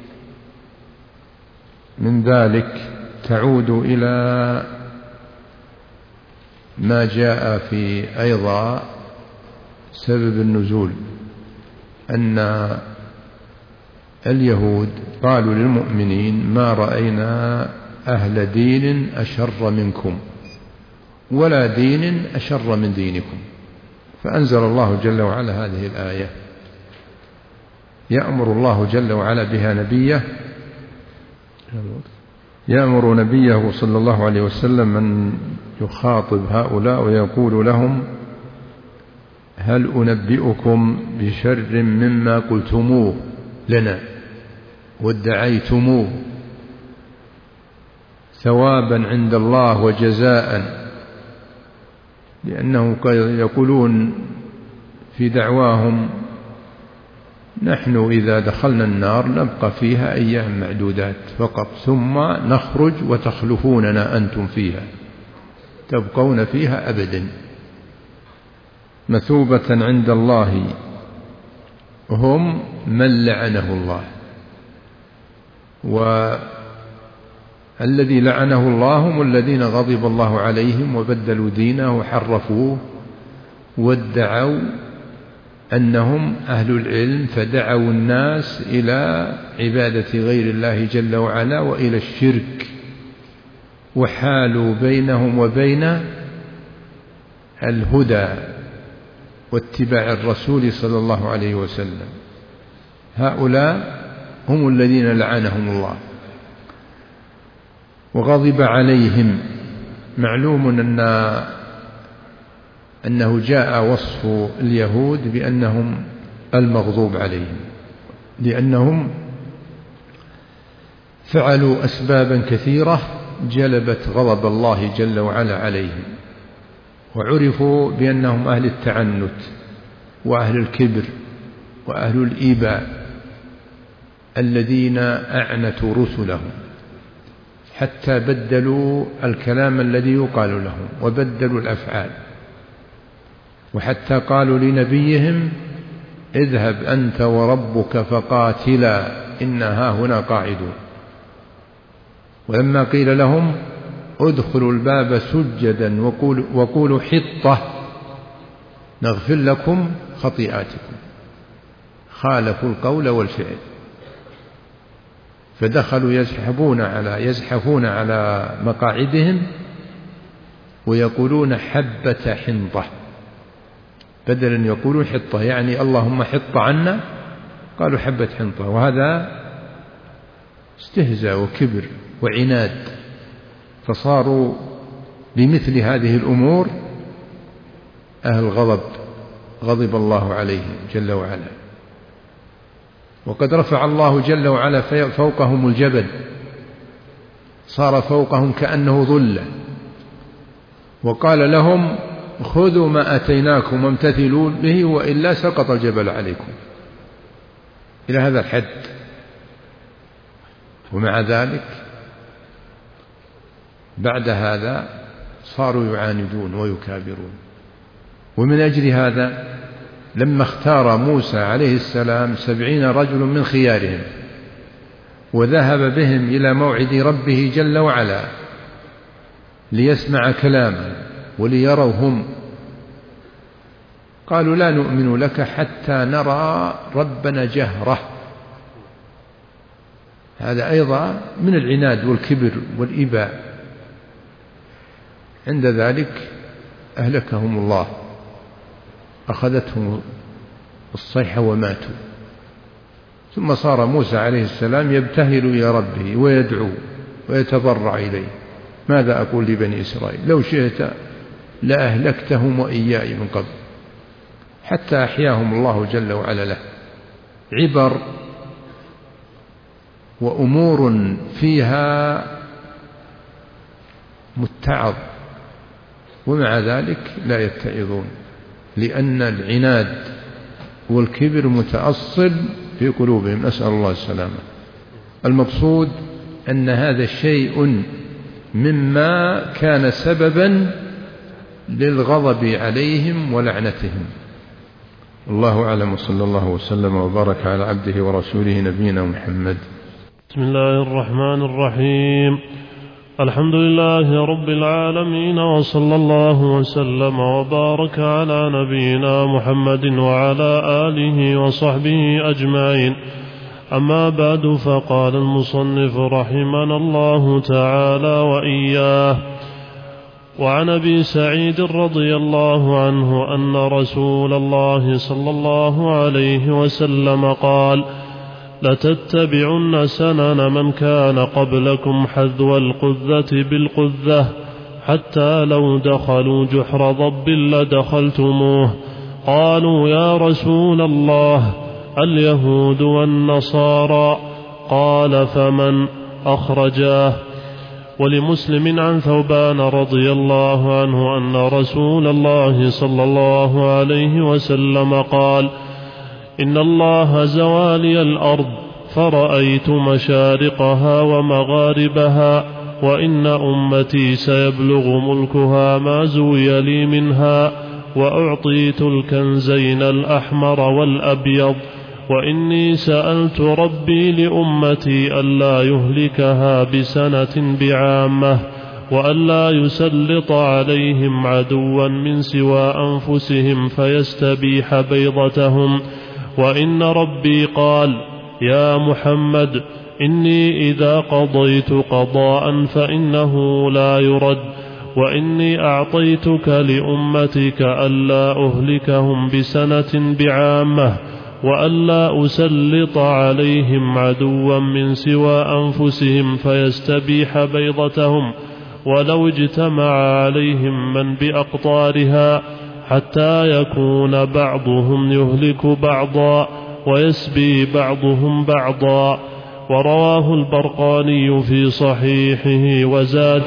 من ذلك تعود إلى ما جاء في أيضا سبب النزول، أن اليهود قالوا للمؤمنين ما رأينا أهل دين أشر منكم ولا دين أشر من دينكم. فأنزل الله جل وعلا هذه الآية: يأمر الله جل وعلا بها نبيه، يأمر نبيه صلى الله عليه وسلم أن يخاطب هؤلاء ويقول لهم: هل أنبئكم بشر مما قلتموه لنا وادعيتموه ثوابا عند الله وجزاء؟ لأنه يقولون في دعواهم: نحن إذا دخلنا النار نبقى فيها أيام معدودات فقط، ثم نخرج وتخلفوننا أنتم فيها، تبقون فيها أبدا، مثوبة عند الله. هم من لعنه الله، والذي لعنه الله هم الذين غضب الله عليهم وبدلوا دينه وحرفوه وادعوا أنهم أهل العلم، فدعوا الناس إلى عبادة غير الله جل وعلا وإلى الشرك، وحالوا بينهم وبين الهدى واتباع الرسول صلى الله عليه وسلم. هؤلاء هم الذين لعنهم الله وغضب عليهم. معلوم أنه جاء وصف اليهود بأنهم المغضوب عليهم، لأنهم فعلوا أسبابا كثيرة جلبت غضب الله جل وعلا عليهم، وعرفوا بأنهم أهل التعنت وأهل الكبر وأهل الإيباء الذين أعنتوا رسلهم، حتى بدلوا الكلام الذي يقال لهم وبدلوا الأفعال، وحتى قالوا لنبيهم: اذهب أنت وربك فقاتلا إنا هاهنا قاعدون. ولما قيل لهم: ادخلوا الباب سجدا وقولوا حطة نغفر لكم خطيئاتكم، خالفوا القول والفعل، فدخلوا يزحفون على مقاعدهم ويقولون حبة حنطة، بدلا يقولون حطة، يعني اللهم حط عنا، قالوا حبة حنطة. وهذا استهزاء وكبر وعناد، فصاروا بمثل هذه الأمور أهل غضب الله عليهم جل وعلا. وقد رفع الله جل وعلا فوقهم الجبل، صار فوقهم كأنه ظلة، وقال لهم: خذوا ما أتيناكم وامتثلوا به وإلا سقط الجبل عليكم، إلى هذا الحد. ومع ذلك بعد هذا صاروا يعاندون ويكابرون. ومن أجل هذا لما اختار موسى عليه السلام 70 رجل من خيارهم وذهب بهم إلى موعد ربه جل وعلا ليسمع كلامه وليروا هم، قالوا: لا نؤمن لك حتى نرى ربنا جهرة. هذا أيضا من العناد والكبر والإباء. عند ذلك أهلكهم الله، أخذتهم الصيحة وماتوا. ثم صار موسى عليه السلام يبتهل إلى ربه ويدعو ويتضرع إليه: ماذا أقول لبني إسرائيل؟ لو شئت لأهلكتهم وإياي من قبل. حتى أحياهم الله جل وعلا له. عبر وأمور فيها متعظ، ومع ذلك لا يتعظون، لأن العناد والكبر متأصل في قلوبهم، نسأل الله السلامة. المقصود أن هذا شيء مما كان سببا للغضب عليهم ولعنتهم. الله أعلم، صلى الله وسلم وبارك على عبده ورسوله نبينا محمد. بسم الله الرحمن الرحيم. الحمد لله رب العالمين، وصلى الله وسلم وبارك على نبينا محمد وعلى آله وصحبه أجمعين. أما بعد، فقال المصنف رحمنا الله تعالى وإياه: وعن أبي سعيد رضي الله عنه أن رسول الله صلى الله عليه وسلم قال: لتتبعن سنن من كان قبلكم حذو القذة بالقذة حتى لو دخلوا جحر ضب لدخلتموه. قالوا: يا رسول الله، اليهود والنصارى؟ قال: فمن؟ أخرجاه. ولمسلم عن ثوبان رضي الله عنه أن رسول الله صلى الله عليه وسلم قال: إن الله زوالي الأرض فرأيت مشارقها ومغاربها، وإن أمتي سيبلغ ملكها ما زوي لي منها، وأعطيت الكنزين الأحمر والأبيض، وإني سألت ربي لأمتي ألا يهلكها بسنة بعامة، وألا يسلط عليهم عدوا من سوى أنفسهم فيستبيح بيضتهم. وإن ربي قال: يا محمد، إني إذا قضيت قضاء فإنه لا يرد، وإني أعطيتك لأمتك ألا أهلكهم بسنة بعامة، وألا أسلط عليهم عدوا من سوى أنفسهم فيستبيح بيضتهم، ولو اجتمع عليهم من بأقطارها حتى يكون بعضهم يهلك بعضا ويسبي بعضهم بعضا. ورواه البرقاني في صحيحه وزاد.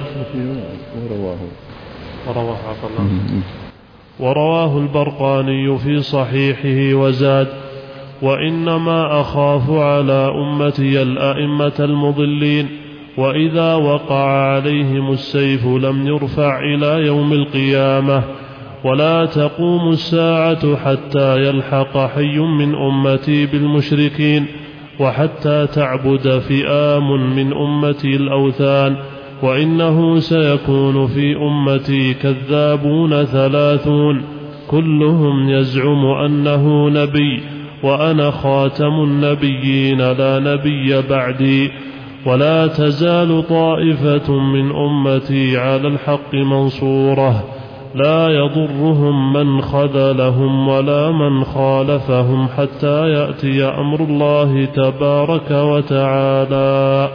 ورواه البرقاني في صحيحه وزاد: وإنما أخاف على أمتي الأئمة المضلين، وإذا وقع عليهم السيف لم يرفع إلى يوم القيامة، ولا تقوم الساعة حتى يلحق حي من أمتي بالمشركين، وحتى تعبد فئام من أمتي الأوثان، وإنه سيكون في أمتي كذابون 30 كلهم يزعم أنه نبي، وأنا خاتم النبيين لا نبي بعدي، ولا تزال طائفة من أمتي على الحق منصورة، لا يضرهم من خذلهم ولا من خالفهم حتى يأتي أمر الله تبارك وتعالى.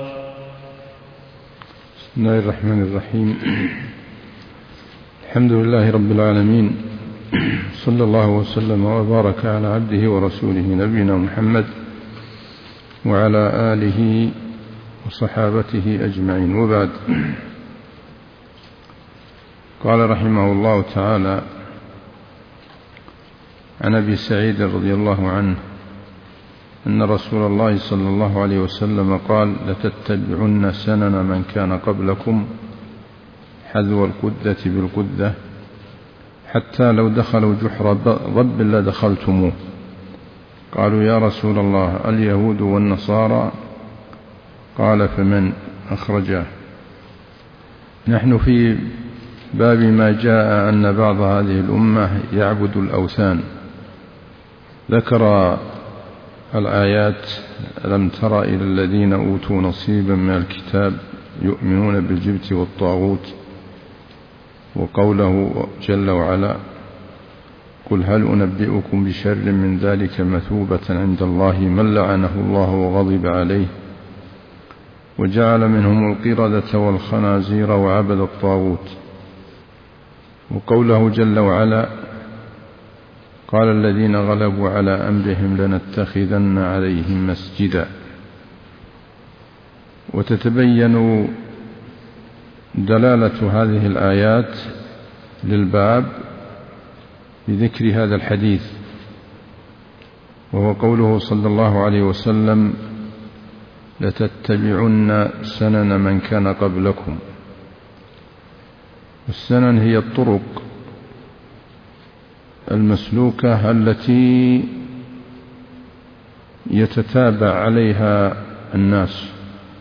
بسم الله الرحمن الرحيم. الحمد لله رب العالمين، صلى الله وسلم وبارك على عبده ورسوله نبينا محمد وعلى آله وصحابته أجمعين، وبعد. قال رحمه الله تعالى: عن أبي سعيد رضي الله عنه أن رسول الله صلى الله عليه وسلم قال: لتتبعن سنن من كان قبلكم حذو القذة بالقذة حتى لو دخلوا جحر ضب لدخلتموه. قالوا: يا رسول الله، اليهود والنصارى؟ قال: فمن؟ أخرجاه. نحن في باب ما جاء أن بعض هذه الأمة يعبد الأوثان. ذكر الآيات: ألم تر إلى الذين أوتوا نصيبا من الكتاب يؤمنون بالجبت والطاغوت، وقوله جل وعلا: قل هل أنبئكم بشر من ذلك مثوبة عند الله من لعنه الله وغضب عليه وجعل منهم القردة والخنازير وعبد الطاغوت، وقوله جل وعلا: قال الذين غلبوا على أمرهم لنتخذن عليهم مسجدا. وتتبين دلالة هذه الآيات للباب بذكر هذا الحديث، وهو قوله صلى الله عليه وسلم: لتتبعن سنن من كان قبلكم. والسنن هي الطرق المسلوكة التي يتتابع عليها الناس،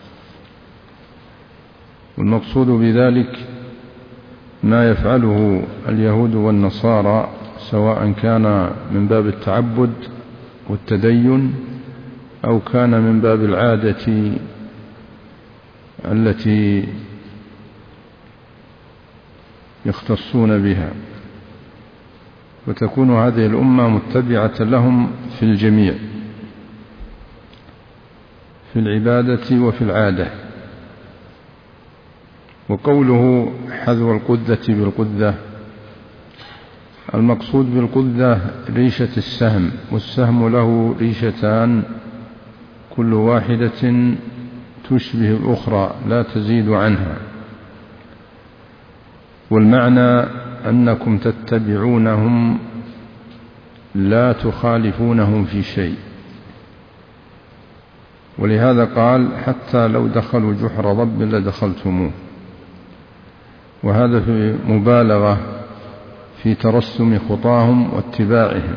والمقصود بذلك ما يفعله اليهود والنصارى، سواء كان من باب التعبد والتدين أو كان من باب العادة التي يختصون بها، وتكون هذه الأمة متبعة لهم في الجميع، في العبادة وفي العادة. وقوله حذو القدة بالقدة، المقصود بالقدة ريشة السهم، والسهم له ريشتان كل واحدة تشبه الأخرى لا تزيد عنها، والمعنى أنكم تتبعونهم لا تخالفونهم في شيء. ولهذا قال حتى لو دخلوا جحر ضب لدخلتموه، وهذا في مبالغة في ترسم خطاهم واتباعهم.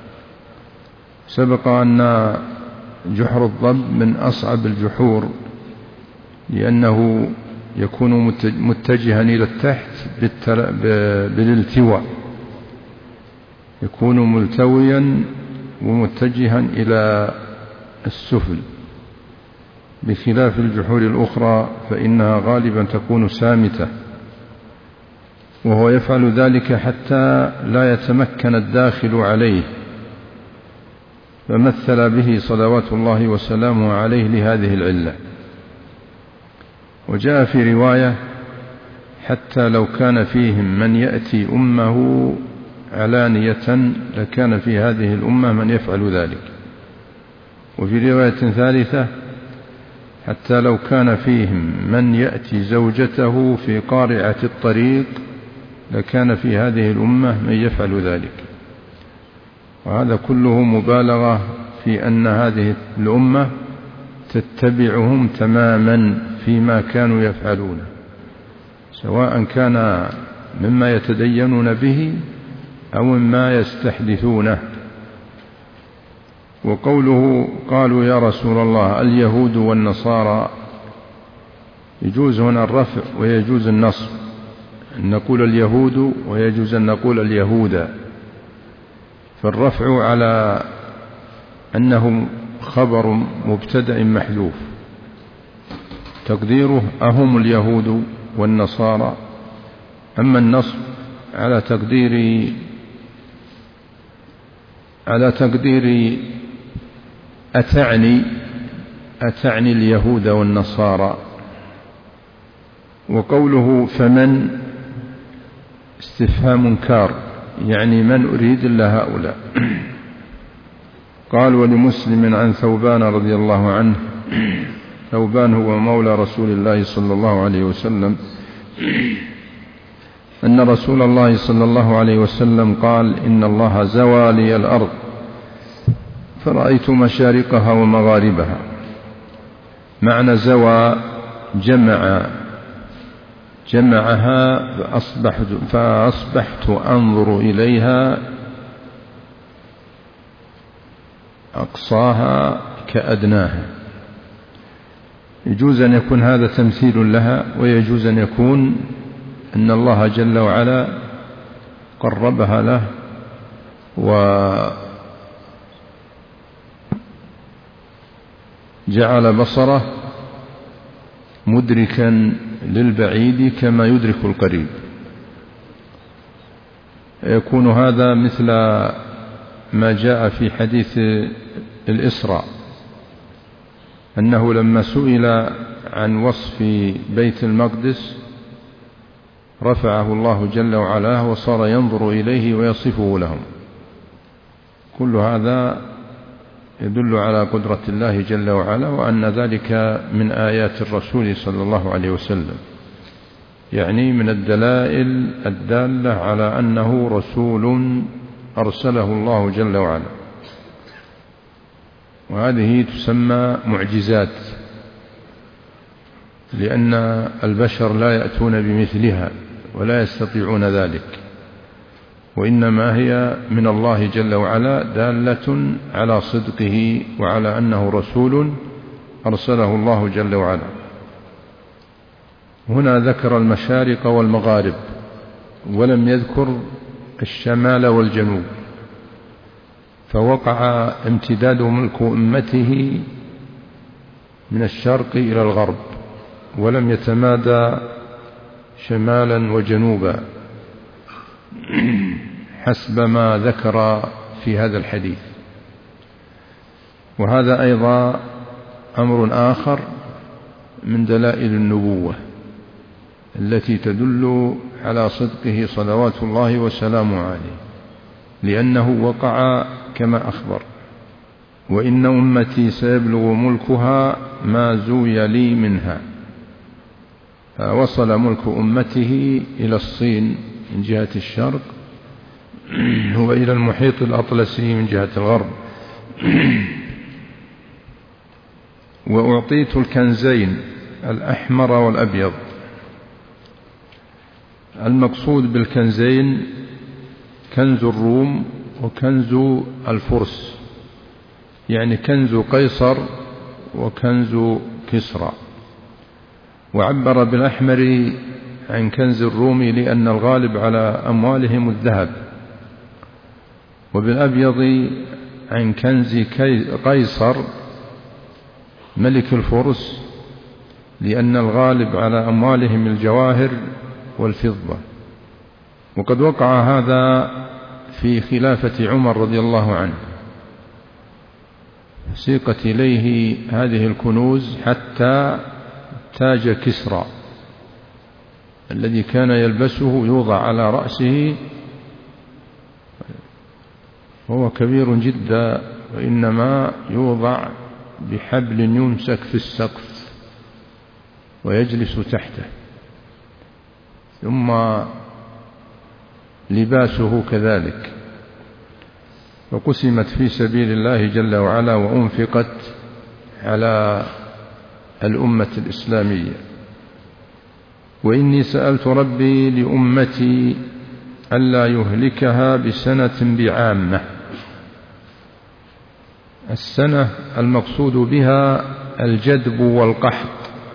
سبق أن جحر الضب من أصعب الجحور، لأنه يكون متجها إلى التحت بالالتواء، يكون ملتويا ومتجها إلى السفل، بخلاف الجحور الأخرى فإنها غالبا تكون سامتة، وهو يفعل ذلك حتى لا يتمكن الداخل عليه، فمثل به صلوات الله وسلامه عليه لهذه العلة. وجاء في رواية حتى لو كان فيهم من يأتي أمه علانية لكان في هذه الأمة من يفعل ذلك. وفي رواية ثالثة حتى لو كان فيهم من يأتي زوجته في قارعة الطريق لكان في هذه الأمة من يفعل ذلك. وهذا كله مبالغة في أن هذه الأمة تتبعهم تماما فيما كانوا يفعلون، سواء كان مما يتدينون به أو مما يستحدثونه. وقوله قالوا يا رسول الله اليهود والنصارى، يجوز هنا الرفع ويجوز النصب، أن نقول اليهود ويجوز أن نقول اليهود، فالرفع على أنه خبر مبتدأ محذوف تقديره أهم اليهود والنصارى. أما النصب على تقدير أتعني اليهود والنصارى. وقوله فمن استفهام منكر، يعني من أريد إلا هؤلاء. قال ولمسلم عن ثوبان رضي الله عنه، ثوبان هو مولى رسول الله صلى الله عليه وسلم، أن رسول الله صلى الله عليه وسلم قال إن الله زوى لي الأرض فرأيت مشارقها ومغاربها. معنى زوى جمعها فأصبحت أنظر إليها أقصاها كأدناها. يجوز أن يكون هذا تمثيل لها، ويجوز أن يكون أن الله جل وعلا قربها له وجعل بصره مدركا للبعيد كما يدرك القريب. يكون هذا مثل ما جاء في حديث الإسراء، أنه لما سئل عن وصف بيت المقدس رفعه الله جل وعلا وصار ينظر إليه ويصفه لهم. كل هذا يدل على قدرة الله جل وعلا، وأن ذلك من آيات الرسول صلى الله عليه وسلم، يعني من الدلائل الدالة على أنه رسول أرسله الله جل وعلا. وهذه تسمى معجزات، لأن البشر لا يأتون بمثلها ولا يستطيعون ذلك، وإنما هي من الله جل وعلا دالة على صدقه وعلى أنه رسول أرسله الله جل وعلا. هنا ذكر المشارق والمغارب ولم يذكر الشمال والجنوب، فوقع امتداد ملك أمته من الشرق إلى الغرب، ولم يتمادى شمالا وجنوبا، حسب ما ذكر في هذا الحديث. وهذا أيضا أمر آخر من دلائل النبوة التي تدل على صدقه صلوات الله وسلامه عليه، لأنه وقع كما أخبر: وإن أمتي سيبلغ ملكها ما زوي لي منها. فوصل ملك أمته إلى الصين من جهة الشرق وإلى المحيط الأطلسي من جهة الغرب. وأعطيت الكنزين الأحمر والأبيض. المقصود بالكنزين كنز الروم وكنز الفرس، يعني كنز قيصر وكنز كسرى. وعبر بالأحمر عن كنز الروم لأن الغالب على أموالهم الذهب، وبالأبيض عن كنز قيصر ملك الفرس لأن الغالب على أموالهم الجواهر والفضة. وقد وقع هذا في خلافة عمر رضي الله عنه، سيقت إليه هذه الكنوز حتى تاج كسرى الذي كان يلبسه يوضع على رأسه، وهو كبير جدا، وإنما يوضع بحبل يمسك في السقف ويجلس تحته، ثم لباسه كذلك. وقسمت في سبيل الله جل وعلا وأنفقت على الأمة الإسلامية. وإني سألت ربي لأمتي ألا يهلكها بسنة بعامة. السنة المقصود بها الجدب والقحط.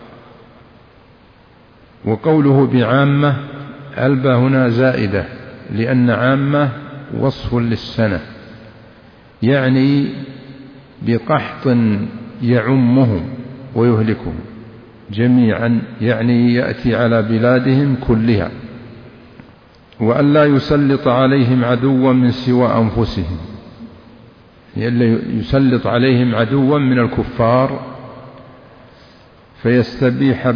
وقوله بعامة الباء هنا زائدة، لأن عامة وصف للسنة، يعني بقحط يعمهم ويهلكهم جميعا، يعني يأتي على بلادهم كلها. وألا يسلط عليهم عدوا من سوى أنفسهم، يسلط عليهم عدوا من الكفار فيستبيح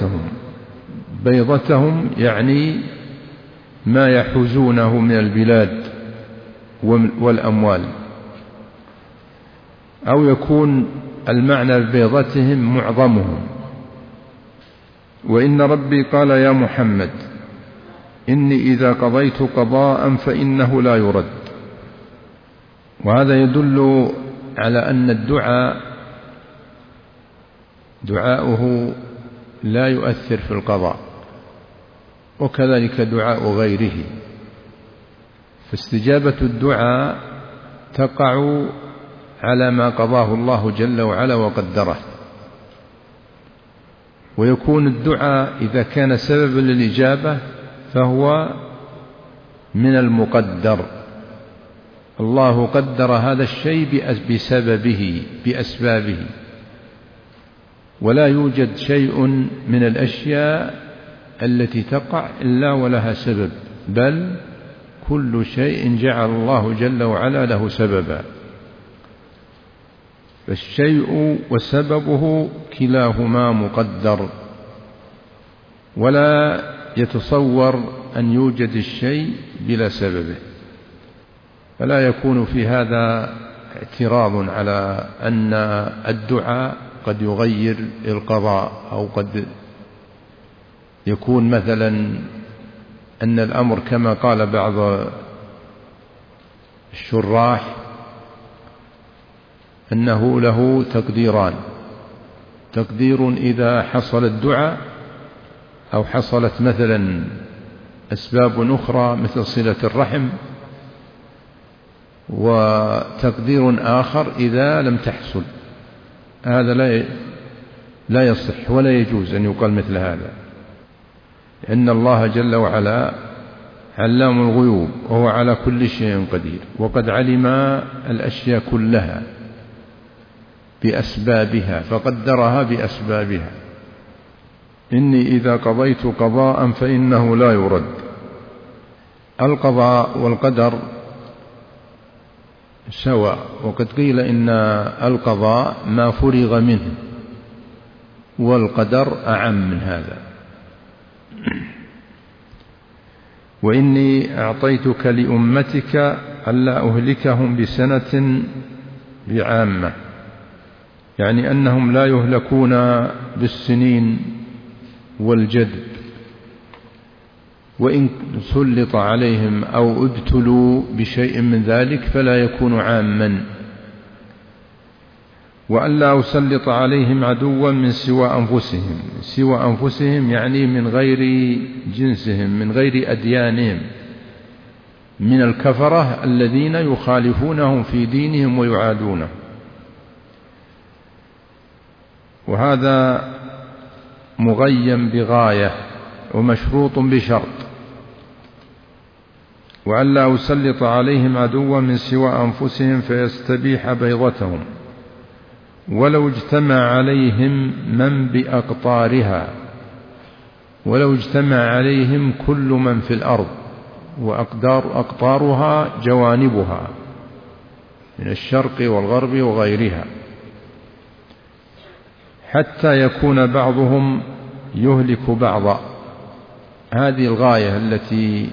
بيضتهم يعني ما يحوزونه من البلاد والأموال، أو يكون المعنى ببيضتهم معظمهم. وإن ربي قال يا محمد إني إذا قضيت قضاء فإنه لا يرد. وهذا يدل على أن دعاؤه لا يؤثر في القضاء، وكذلك دعاء غيره، فاستجابة الدعاء تقع على ما قضاه الله جل وعلا وقدره. ويكون الدعاء إذا كان سببا للإجابة فهو من المقدر، الله قدر هذا الشيء بسببه بأسبابه، ولا يوجد شيء من الأشياء التي تقع إلا ولها سبب، بل كل شيء جعل الله جل وعلا له سببا، فالشيء وسببه كلاهما مقدر، ولا يتصور أن يوجد الشيء بلا سببه. فلا يكون في هذا اعتراض على أن الدعاء قد يغير القضاء، أو قد يكون مثلا أن الأمر كما قال بعض الشراح أنه له تقديران: تقدير إذا حصل الدعاء أو حصلت مثلا أسباب أخرى مثل صلة الرحم، وتقدير آخر إذا لم تحصل. هذا لا يصح ولا يجوز أن يقال مثل هذا، لأن الله جل وعلا علام الغيوب وهو على كل شيء قدير، وقد علم الأشياء كلها بأسبابها فقدرها بأسبابها. إني إذا قضيت قضاء فإنه لا يرد. القضاء والقدر سواء، وقد قيل إن القضاء ما فرغ منه، والقدر أعم من هذا. وإني أعطيتك لأمتك ألا أهلكهم بسنة بعامة، يعني أنهم لا يهلكون بالسنين والجدب، وإن سلط عليهم أو ابتلوا بشيء من ذلك فلا يكون عاما. وألا أسلط عليهم عدوا من سوى أنفسهم يعني من غير جنسهم، من غير أديانهم، من الكفرة الذين يخالفونهم في دينهم ويعادونه. وهذا مغيم بغاية ومشروط بشرط. وألا أسلط عليهم عدوا من سوى أنفسهم فيستبيح بيضتهم ولو اجتمع عليهم من بأقطارها، ولو اجتمع عليهم كل من في الأرض، وأقطارها جوانبها من الشرق والغرب وغيرها، حتى يكون بعضهم يهلك بعضا. هذه الغاية التي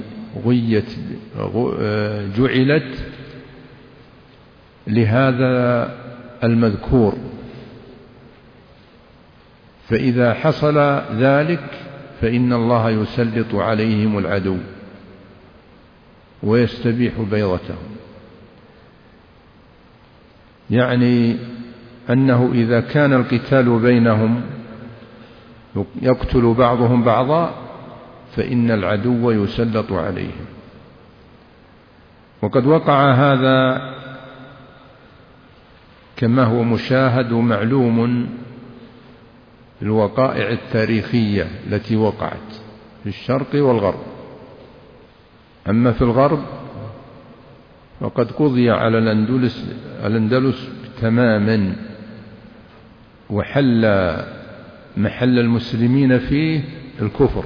جعلت لهذا المذكور. فإذا حصل ذلك فإن الله يسلط عليهم العدو ويستبيح بيضتهم، يعني أنه إذا كان القتال بينهم يقتل بعضهم بعضا فإن العدو يسلط عليهم. وقد وقع هذا كما هو مشاهد ومعلوم في الوقائع التاريخية التي وقعت في الشرق والغرب. أما في الغرب فقد قضي على الأندلس تماما، وحل محل المسلمين فيه الكفر،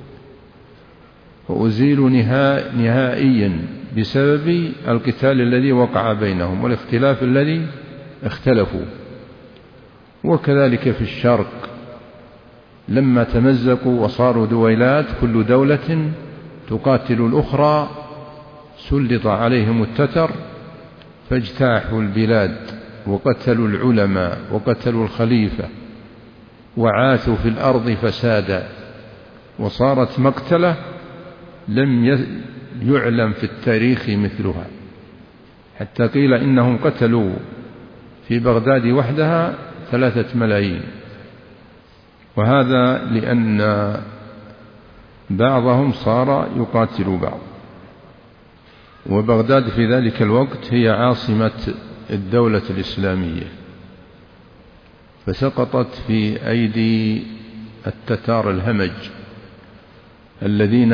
وأزيلوا نهائيا بسبب القتال الذي وقع بينهم والاختلاف الذي اختلفوا. وكذلك في الشرق لما تمزقوا وصاروا دويلات كل دولة تقاتل الأخرى سلط عليهم التتر فاجتاحوا البلاد وقتلوا العلماء وقتلوا الخليفة وعاثوا في الأرض فسادا، وصارت مقتلة لم يعلم في التاريخ مثلها، حتى قيل إنهم قتلوا في بغداد وحدها 3 ملايين. وهذا لأن بعضهم صار يقاتل بعض. وبغداد في ذلك الوقت هي عاصمة الدولة الإسلامية، فسقطت في أيدي التتار الهمج الذين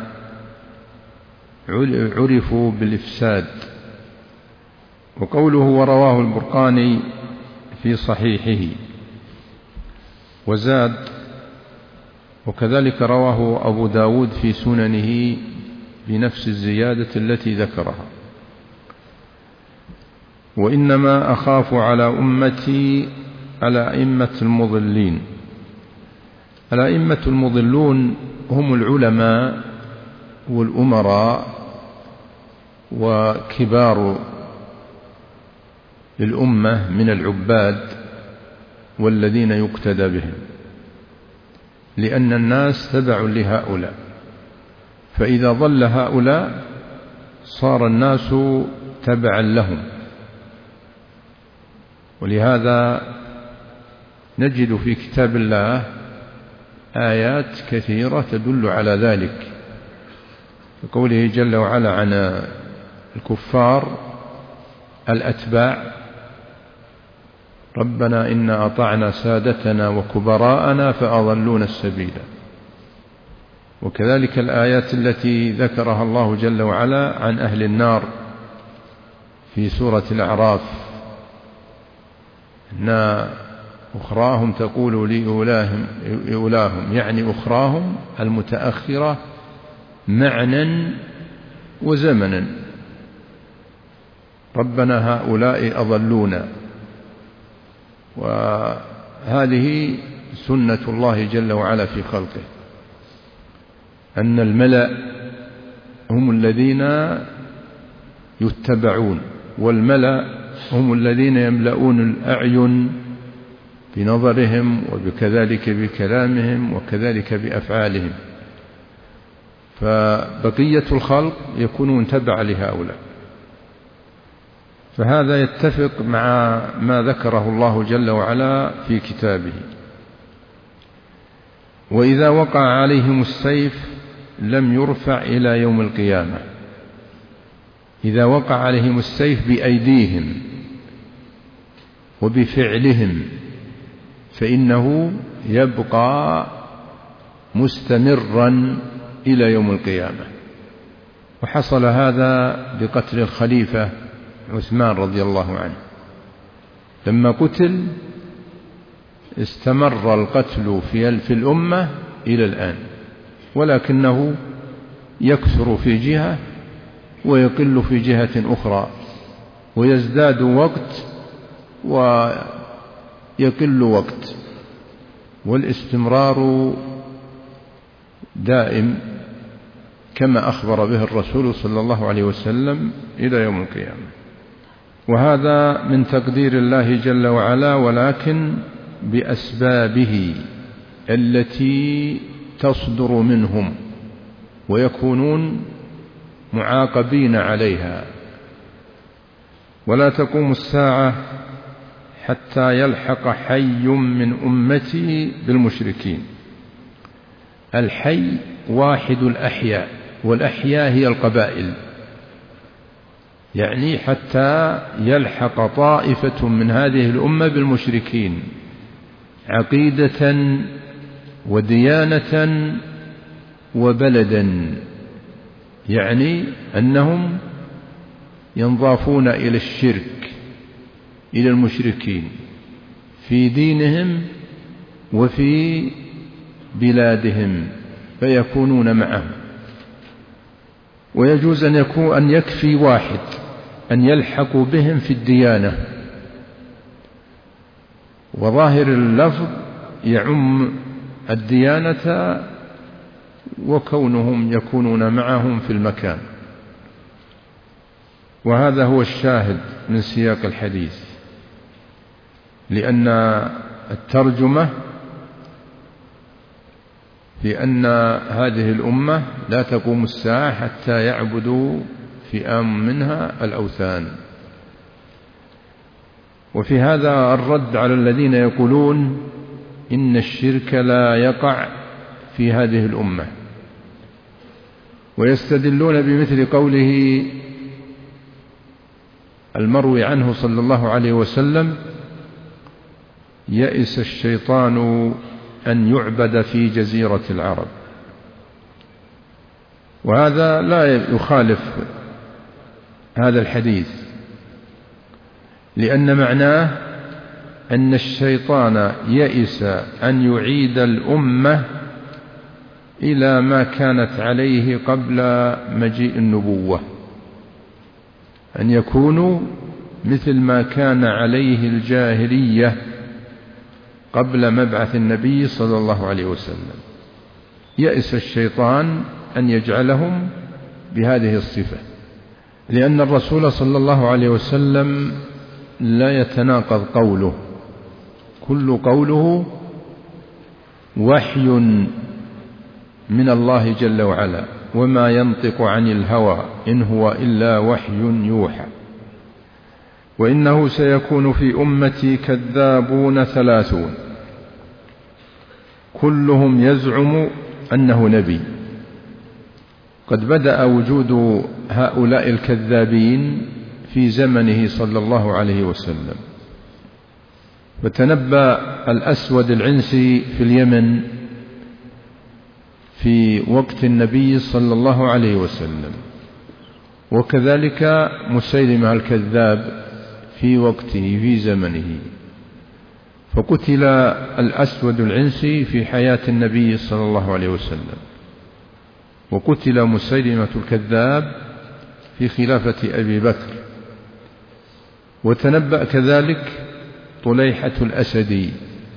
عرفوا بالإفساد. وقوله ورواه البرقاني في صحيحه وزاد، وكذلك رواه أبو داود في سننه بنفس الزيادة التي ذكرها. وإنما أخاف على أمتي الأئمة المضلين. الأئمة المضلون هم العلماء والأمراء وكبار الأمة من العباد والذين يقتدى بهم، لأن الناس تبع لهؤلاء، فإذا ضل هؤلاء صار الناس تبعا لهم. ولهذا نجد في كتاب الله آيات كثيرة تدل على ذلك، كقوله جل وعلا عن الكفار الأتباع ربنا إنا أطعنا سادتنا وكبراءنا فأضلونا السبيل. وكذلك الآيات التي ذكرها الله جل وعلا عن أهل النار في سورة الأعراف إن أخراهم تقول لأولاهم، يعني أخراهم المتأخرة معنى وزمنا. ربنا هؤلاء أضلونا. وهذه سنة الله جل وعلا في خلقه، أن الملأ هم الذين يتبعون، والملأ هم الذين يملؤون الأعين بنظرهم وكذلك بكلامهم وكذلك بأفعالهم، فبقية الخلق يكونون تبع لهؤلاء. فهذا يتفق مع ما ذكره الله جل وعلا في كتابه. وإذا وقع عليهم السيف لم يرفع إلى يوم القيامة. إذا وقع عليهم السيف بأيديهم وبفعلهم فإنه يبقى مستمرا إلى يوم القيامة. وحصل هذا بقتل الخليفة عثمان رضي الله عنه. لما قتل استمر القتل في الأمة إلى الآن، ولكنه يكثر في جهة ويقل في جهة أخرى، ويزداد وقت ويقل وقت، والاستمرار دائم كما أخبر به الرسول صلى الله عليه وسلم إلى يوم القيامة. وهذا من تقدير الله جل وعلا، ولكن بأسبابه التي تصدر منهم ويكونون معاقبين عليها. ولا تقوم الساعة حتى يلحق حي من أمتي بالمشركين. الحي واحد الأحياء، والأحياء هي القبائل، يعني حتى يلحق طائفة من هذه الأمة بالمشركين عقيدة وديانة وبلدا، يعني أنهم ينضافون إلى الشرك، إلى المشركين في دينهم وفي بلادهم، فيكونون معهم. ويجوز أن يكفي واحد أن يلحقوا بهم في الديانة، وظاهر اللفظ يعم الديانة وكونهم يكونون معهم في المكان. وهذا هو الشاهد من سياق الحديث، لأن الترجمة في أن هذه الأمة لا تقوم الساعة حتى يعبدوا فئام منها الأوثان. وفي هذا الرد على الذين يقولون إن الشرك لا يقع في هذه الأمة، ويستدلون بمثل قوله المروي عنه صلى الله عليه وسلم: يئس الشيطان أن يعبد في جزيرة العرب. وهذا لا يخالف هذا الحديث، لأن معناه أن الشيطان يئس أن يعيد الأمة إلى ما كانت عليه قبل مجيء النبوة، أن يكونوا مثل ما كان عليه الجاهلية قبل مبعث النبي صلى الله عليه وسلم. يئس الشيطان أن يجعلهم بهذه الصفة، لأن الرسول صلى الله عليه وسلم لا يتناقض قوله، كل قوله وحي من الله جل وعلا، وما ينطق عن الهوى إن هو إلا وحي يوحى. وإنه سيكون في أمتي كذابون 30 كلهم يزعم أنه نبي. قد بدأ وجود هؤلاء الكذابين في زمنه صلى الله عليه وسلم، فتنبأ الأسود العنسي في اليمن في وقت النبي صلى الله عليه وسلم، وكذلك مسيلمة الكذاب في وقته في زمنه. فقتل الأسود العنسي في حياة النبي صلى الله عليه وسلم، وقتل مسيلمة الكذاب في خلافة أبي بكر. وتنبأ كذلك طليحة الأسدي،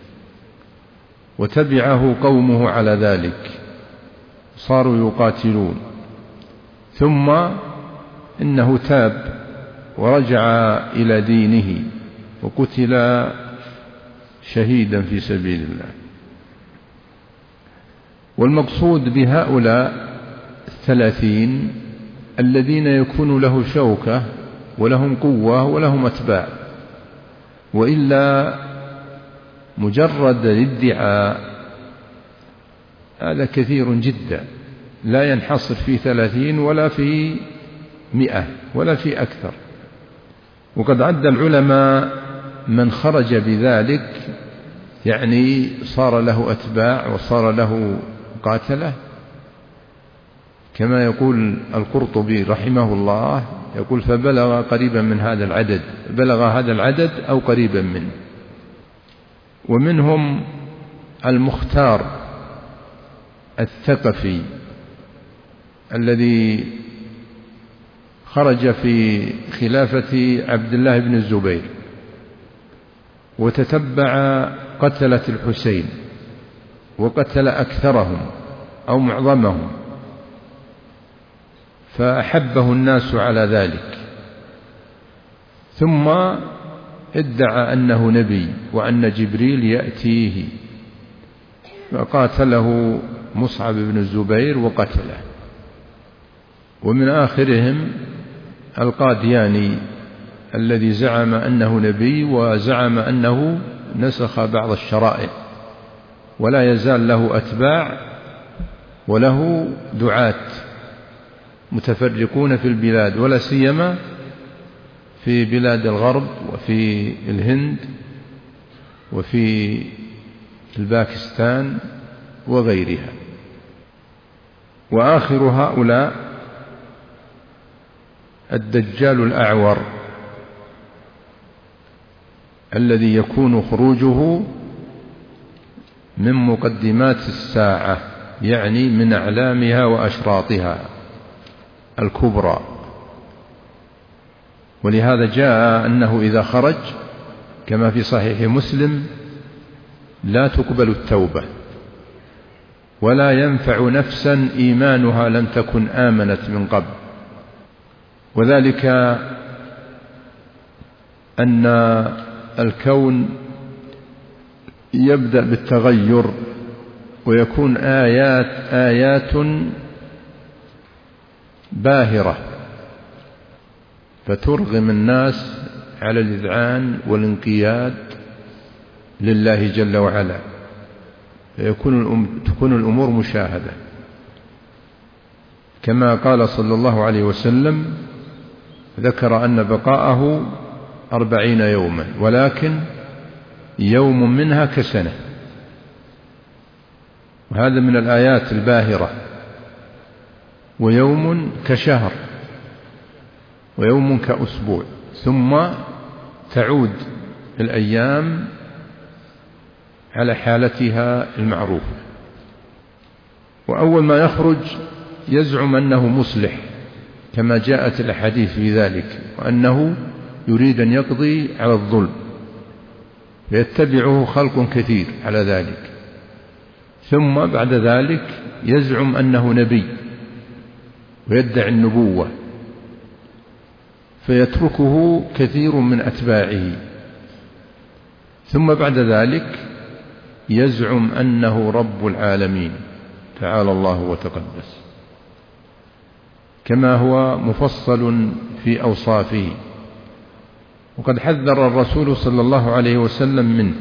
وتبعه قومه على ذلك، صاروا يقاتلون، ثم إنه تاب ورجع إلى دينه وقتل شهيدا في سبيل الله. والمقصود بهؤلاء 30 الذين يكون له شوكة ولهم قوة ولهم أتباع، وإلا مجرد الادعاء هذا كثير جدا، لا ينحصر في 30 ولا في 100 ولا في أكثر. وقد عد العلماء من خرج بذلك، يعني صار له أتباع وصار له قاتلة، كما يقول القرطبي رحمه الله، يقول فبلغ قريبا من هذا العدد، بلغ هذا العدد أو قريبا منه. ومنهم المختار الثقفي الذي خرج في خلافة عبد الله بن الزبير، وتتبع قتلة الحسين وقتل أكثرهم أو معظمهم، فأحبه الناس على ذلك، ثم ادعى أنه نبي وأن جبريل يأتيه، فقاتله مصعب بن الزبير وقتله. ومن آخرهم القادياني الذي زعم أنه نبي وزعم أنه نسخ بعض الشرائع، ولا يزال له أتباع وله دعاة متفرقون في البلاد، ولا سيما في بلاد الغرب وفي الهند وفي الباكستان وغيرها. وآخر هؤلاء الدجال الأعور الذي يكون خروجه من مقدمات الساعة، يعني من أعلامها وأشراطها الكبرى. ولهذا جاء أنه إذا خرج كما في صحيح مسلم لا تقبل التوبة ولا ينفع نفسا إيمانها لم تكن آمنت من قبل، وذلك أن الكون يبدأ بالتغير ويكون آيات باهرة فترغم الناس على الإذعان والانقياد لله جل وعلا، تكون الأمور مشاهدة، كما قال صلى الله عليه وسلم، ذكر أن بقاءه 40 يوما، ولكن يوم منها كسنة، وهذا من الآيات الباهرة. ويوم كشهر، ويوم كأسبوع، ثم تعود الأيام على حالتها المعروفة. وأول ما يخرج يزعم أنه مصلح كما جاءت الأحاديث في ذلك، وأنه يريد أن يقضي على الظلم، فيتبعه خلق كثير على ذلك. ثم بعد ذلك يزعم أنه نبي ويدعي النبوة، فيتركه كثير من أتباعه. ثم بعد ذلك يزعم أنه رب العالمين تعالى الله وتقدس، كما هو مفصل في أوصافه. وقد حذر الرسول صلى الله عليه وسلم منه،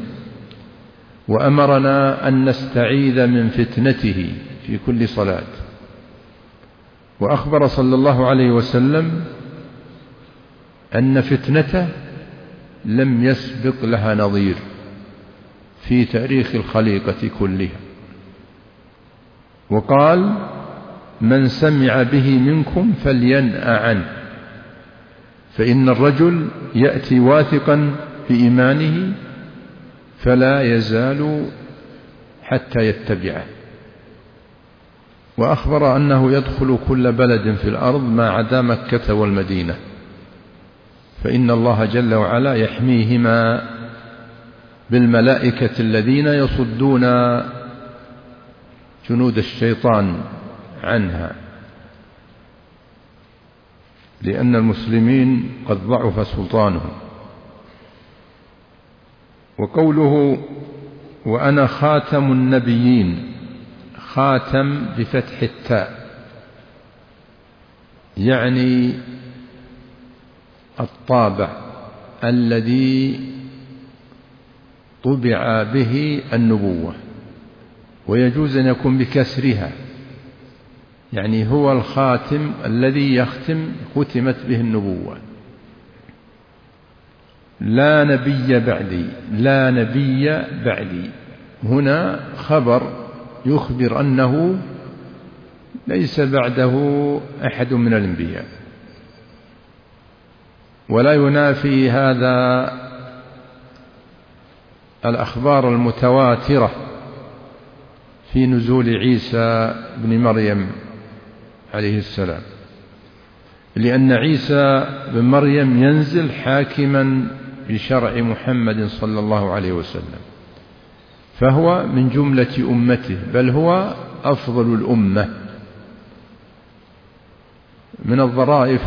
وأمرنا أن نستعيذ من فتنته في كل صلاة. وأخبر صلى الله عليه وسلم أن فتنته لم يسبق لها نظير في تاريخ الخليقة كلها. وقال: من سمع به منكم فلينأ عنه، فإن الرجل يأتي واثقا في إيمانه فلا يزال حتى يتبعه. وأخبر أنه يدخل كل بلد في الأرض ما عدا مكة والمدينة، فإن الله جل وعلا يحميهما بالملائكة الذين يصدون جنود الشيطان عنها، لأن المسلمين قد ضعف سلطانهم. وقوله وأنا خاتم النبيين، خاتم بفتح التاء، يعني الطابع الذي طبع به النبوة، ويجوز أن يكون بكسرها، يعني هو الخاتم الذي ختمت به النبوة. لا نبي بعدي، لا نبي بعدي، هنا خبر يخبر أنه ليس بعده أحد من الأنبياء، ولا ينافي هذا الأخبار المتواترة في نزول عيسى بن مريم عليه السلام، لأن عيسى بن مريم ينزل حاكما بشرع محمد صلى الله عليه وسلم، فهو من جملة أمته، بل هو أفضل الأمة. من الظرائف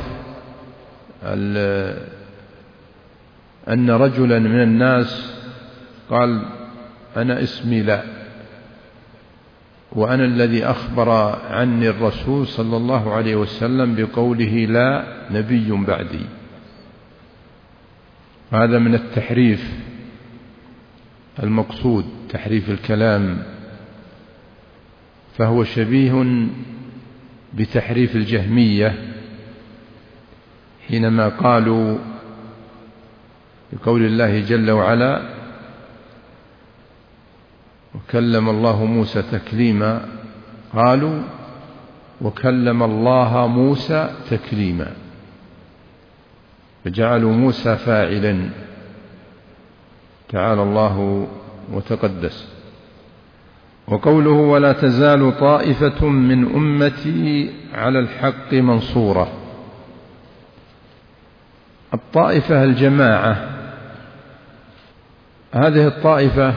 أن رجلا من الناس قال أنا اسمي لا، وأنا الذي أخبر عني الرسول صلى الله عليه وسلم بقوله لا نبي بعدي. هذا من التحريف المقصود، تحريف الكلام، فهو شبيه بتحريف الجهمية حينما قالوا بقول الله جل وعلا وكلم الله موسى تكليما، قالوا وكلم الله موسى تكليما، فجعلوا موسى فاعلا، تعالى الله وتقدس. وقوله ولا تزال طائفة من أمتي على الحق منصورة، الطائفة الجماعة، هذه الطائفة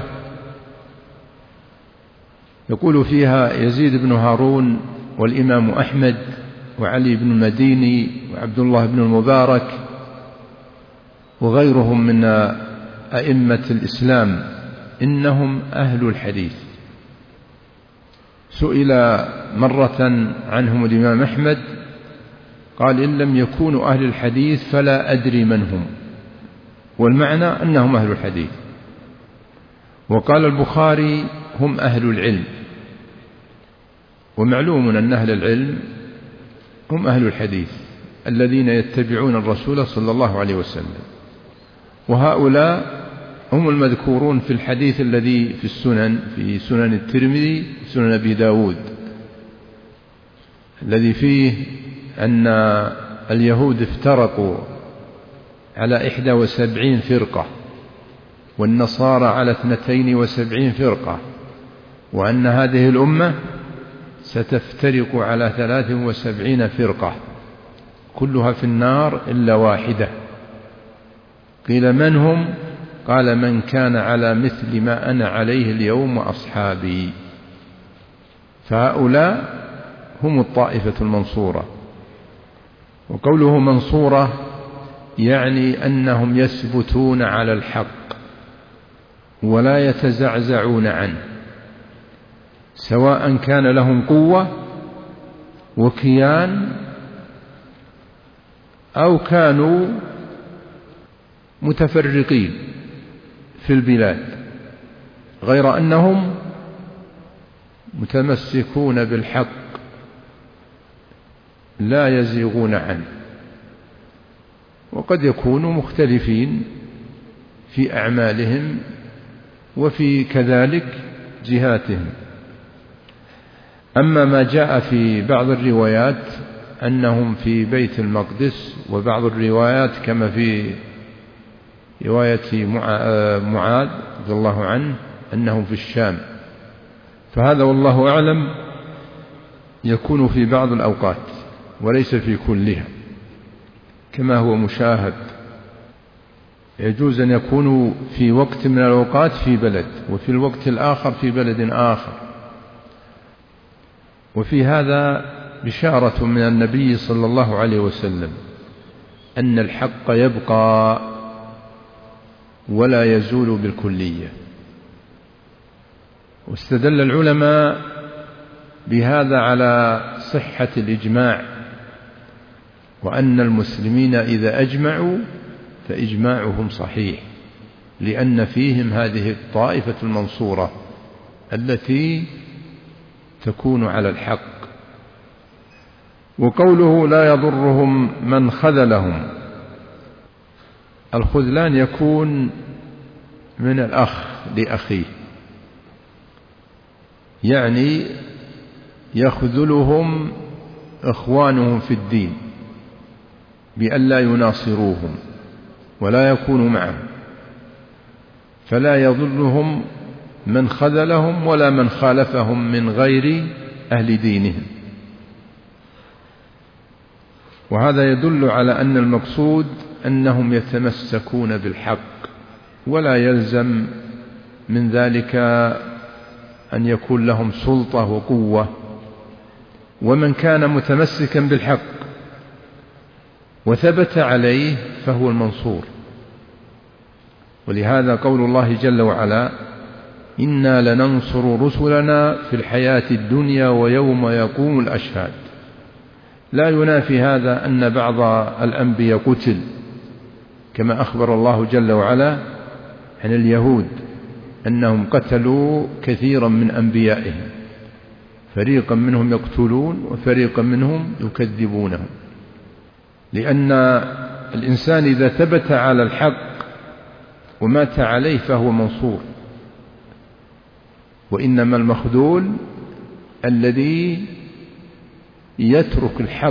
يقول فيها يزيد بن هارون والإمام أحمد وعلي بن المديني وعبد الله بن المبارك وغيرهم من أئمة الإسلام إنهم أهل الحديث. سئل مرة عنهم الإمام أحمد قال إن لم يكونوا أهل الحديث فلا أدري من هم، والمعنى أنهم أهل الحديث. وقال البخاري هم أهل العلم، ومعلوم أن أهل العلم هم أهل الحديث الذين يتبعون الرسول صلى الله عليه وسلم، وهؤلاء هم المذكورون في الحديث الذي في السنن، في سنن الترمذي سنن أبي داود، الذي فيه أن اليهود افترقوا على 71 فرقة، والنصارى على 72 فرقة، وأن هذه الأمة ستفترق على 73 فرقة كلها في النار إلا واحدة. قيل من هم؟ قال من كان على مثل ما أنا عليه اليوم وأصحابي. فهؤلاء هم الطائفة المنصورة. وقوله منصورة يعني أنهم يثبتون على الحق ولا يتزعزعون عنه، سواء كان لهم قوة وكيان أو كانوا متفرقين في البلاد، غير أنهم متمسكون بالحق لا يزيغون عنه. وقد يكونوا مختلفين في أعمالهم وفي كذلك جهاتهم. أما ما جاء في بعض الروايات أنهم في بيت المقدس، وبعض الروايات كما في رواية معاذ رضي الله عنه أنهم في الشام، فهذا والله أعلم يكون في بعض الأوقات وليس في كلها كما هو مشاهد. يجوز أن يكون في وقت من الأوقات في بلد وفي الوقت الآخر في بلد آخر. وفي هذا بشارة من النبي صلى الله عليه وسلم أن الحق يبقى ولا يزول بالكلية. واستدل العلماء بهذا على صحة الإجماع، وأن المسلمين إذا أجمعوا فإجماعهم صحيح، لأن فيهم هذه الطائفة المنصورة التي تكون على الحق. وقوله لا يضرهم من خذلهم، الخذلان يكون من الأخ لأخيه، يعني يخذلهم إخوانهم في الدين بأن لا يناصروهم ولا يكونوا معهم، فلا يضرهم من خذلهم ولا من خالفهم من غير أهل دينهم. وهذا يدل على أن المقصود أنهم يتمسكون بالحق، ولا يلزم من ذلك أن يكون لهم سلطة وقوة. ومن كان متمسكا بالحق وثبت عليه فهو المنصور. ولهذا قول الله جل وعلا: إنا لننصر رسلنا في الحياة الدنيا ويوم يقوم الأشهاد. لا ينافي هذا أن بعض الأنبياء قتل، كما أخبر الله جل وعلا عن اليهود أنهم قتلوا كثيرا من أنبيائهم، فريقا منهم يقتلون وفريقا منهم يكذبونهم. لأن الإنسان إذا ثبت على الحق ومات عليه فهو منصور. وإنما المخذول الذي يترك الحق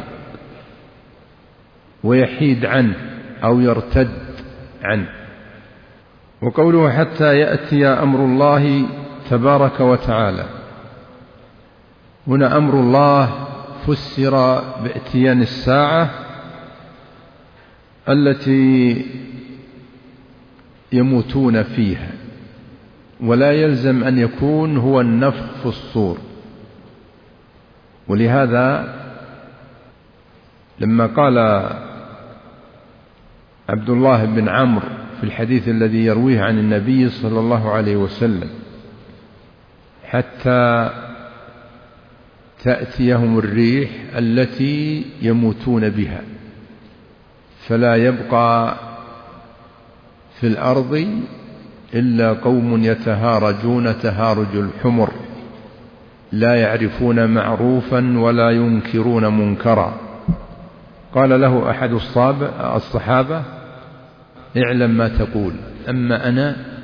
ويحيد عنه أو يرتد عنه. وقوله حتى يأتي أمر الله تبارك وتعالى، هنا أمر الله فسر بإتيان الساعة التي يموتون فيها، ولا يلزم أن يكون هو النفخ في الصور. ولهذا لما قال عبد الله بن عمرو في الحديث الذي يرويه عن النبي صلى الله عليه وسلم: حتى تأتيهم الريح التي يموتون بها، فلا يبقى في الأرض إلا قوم يتهارجون تهارج الحمر، لا يعرفون معروفا ولا ينكرون منكرا. قال له أحد الصحابة: اعلم ما تقول، أما أنا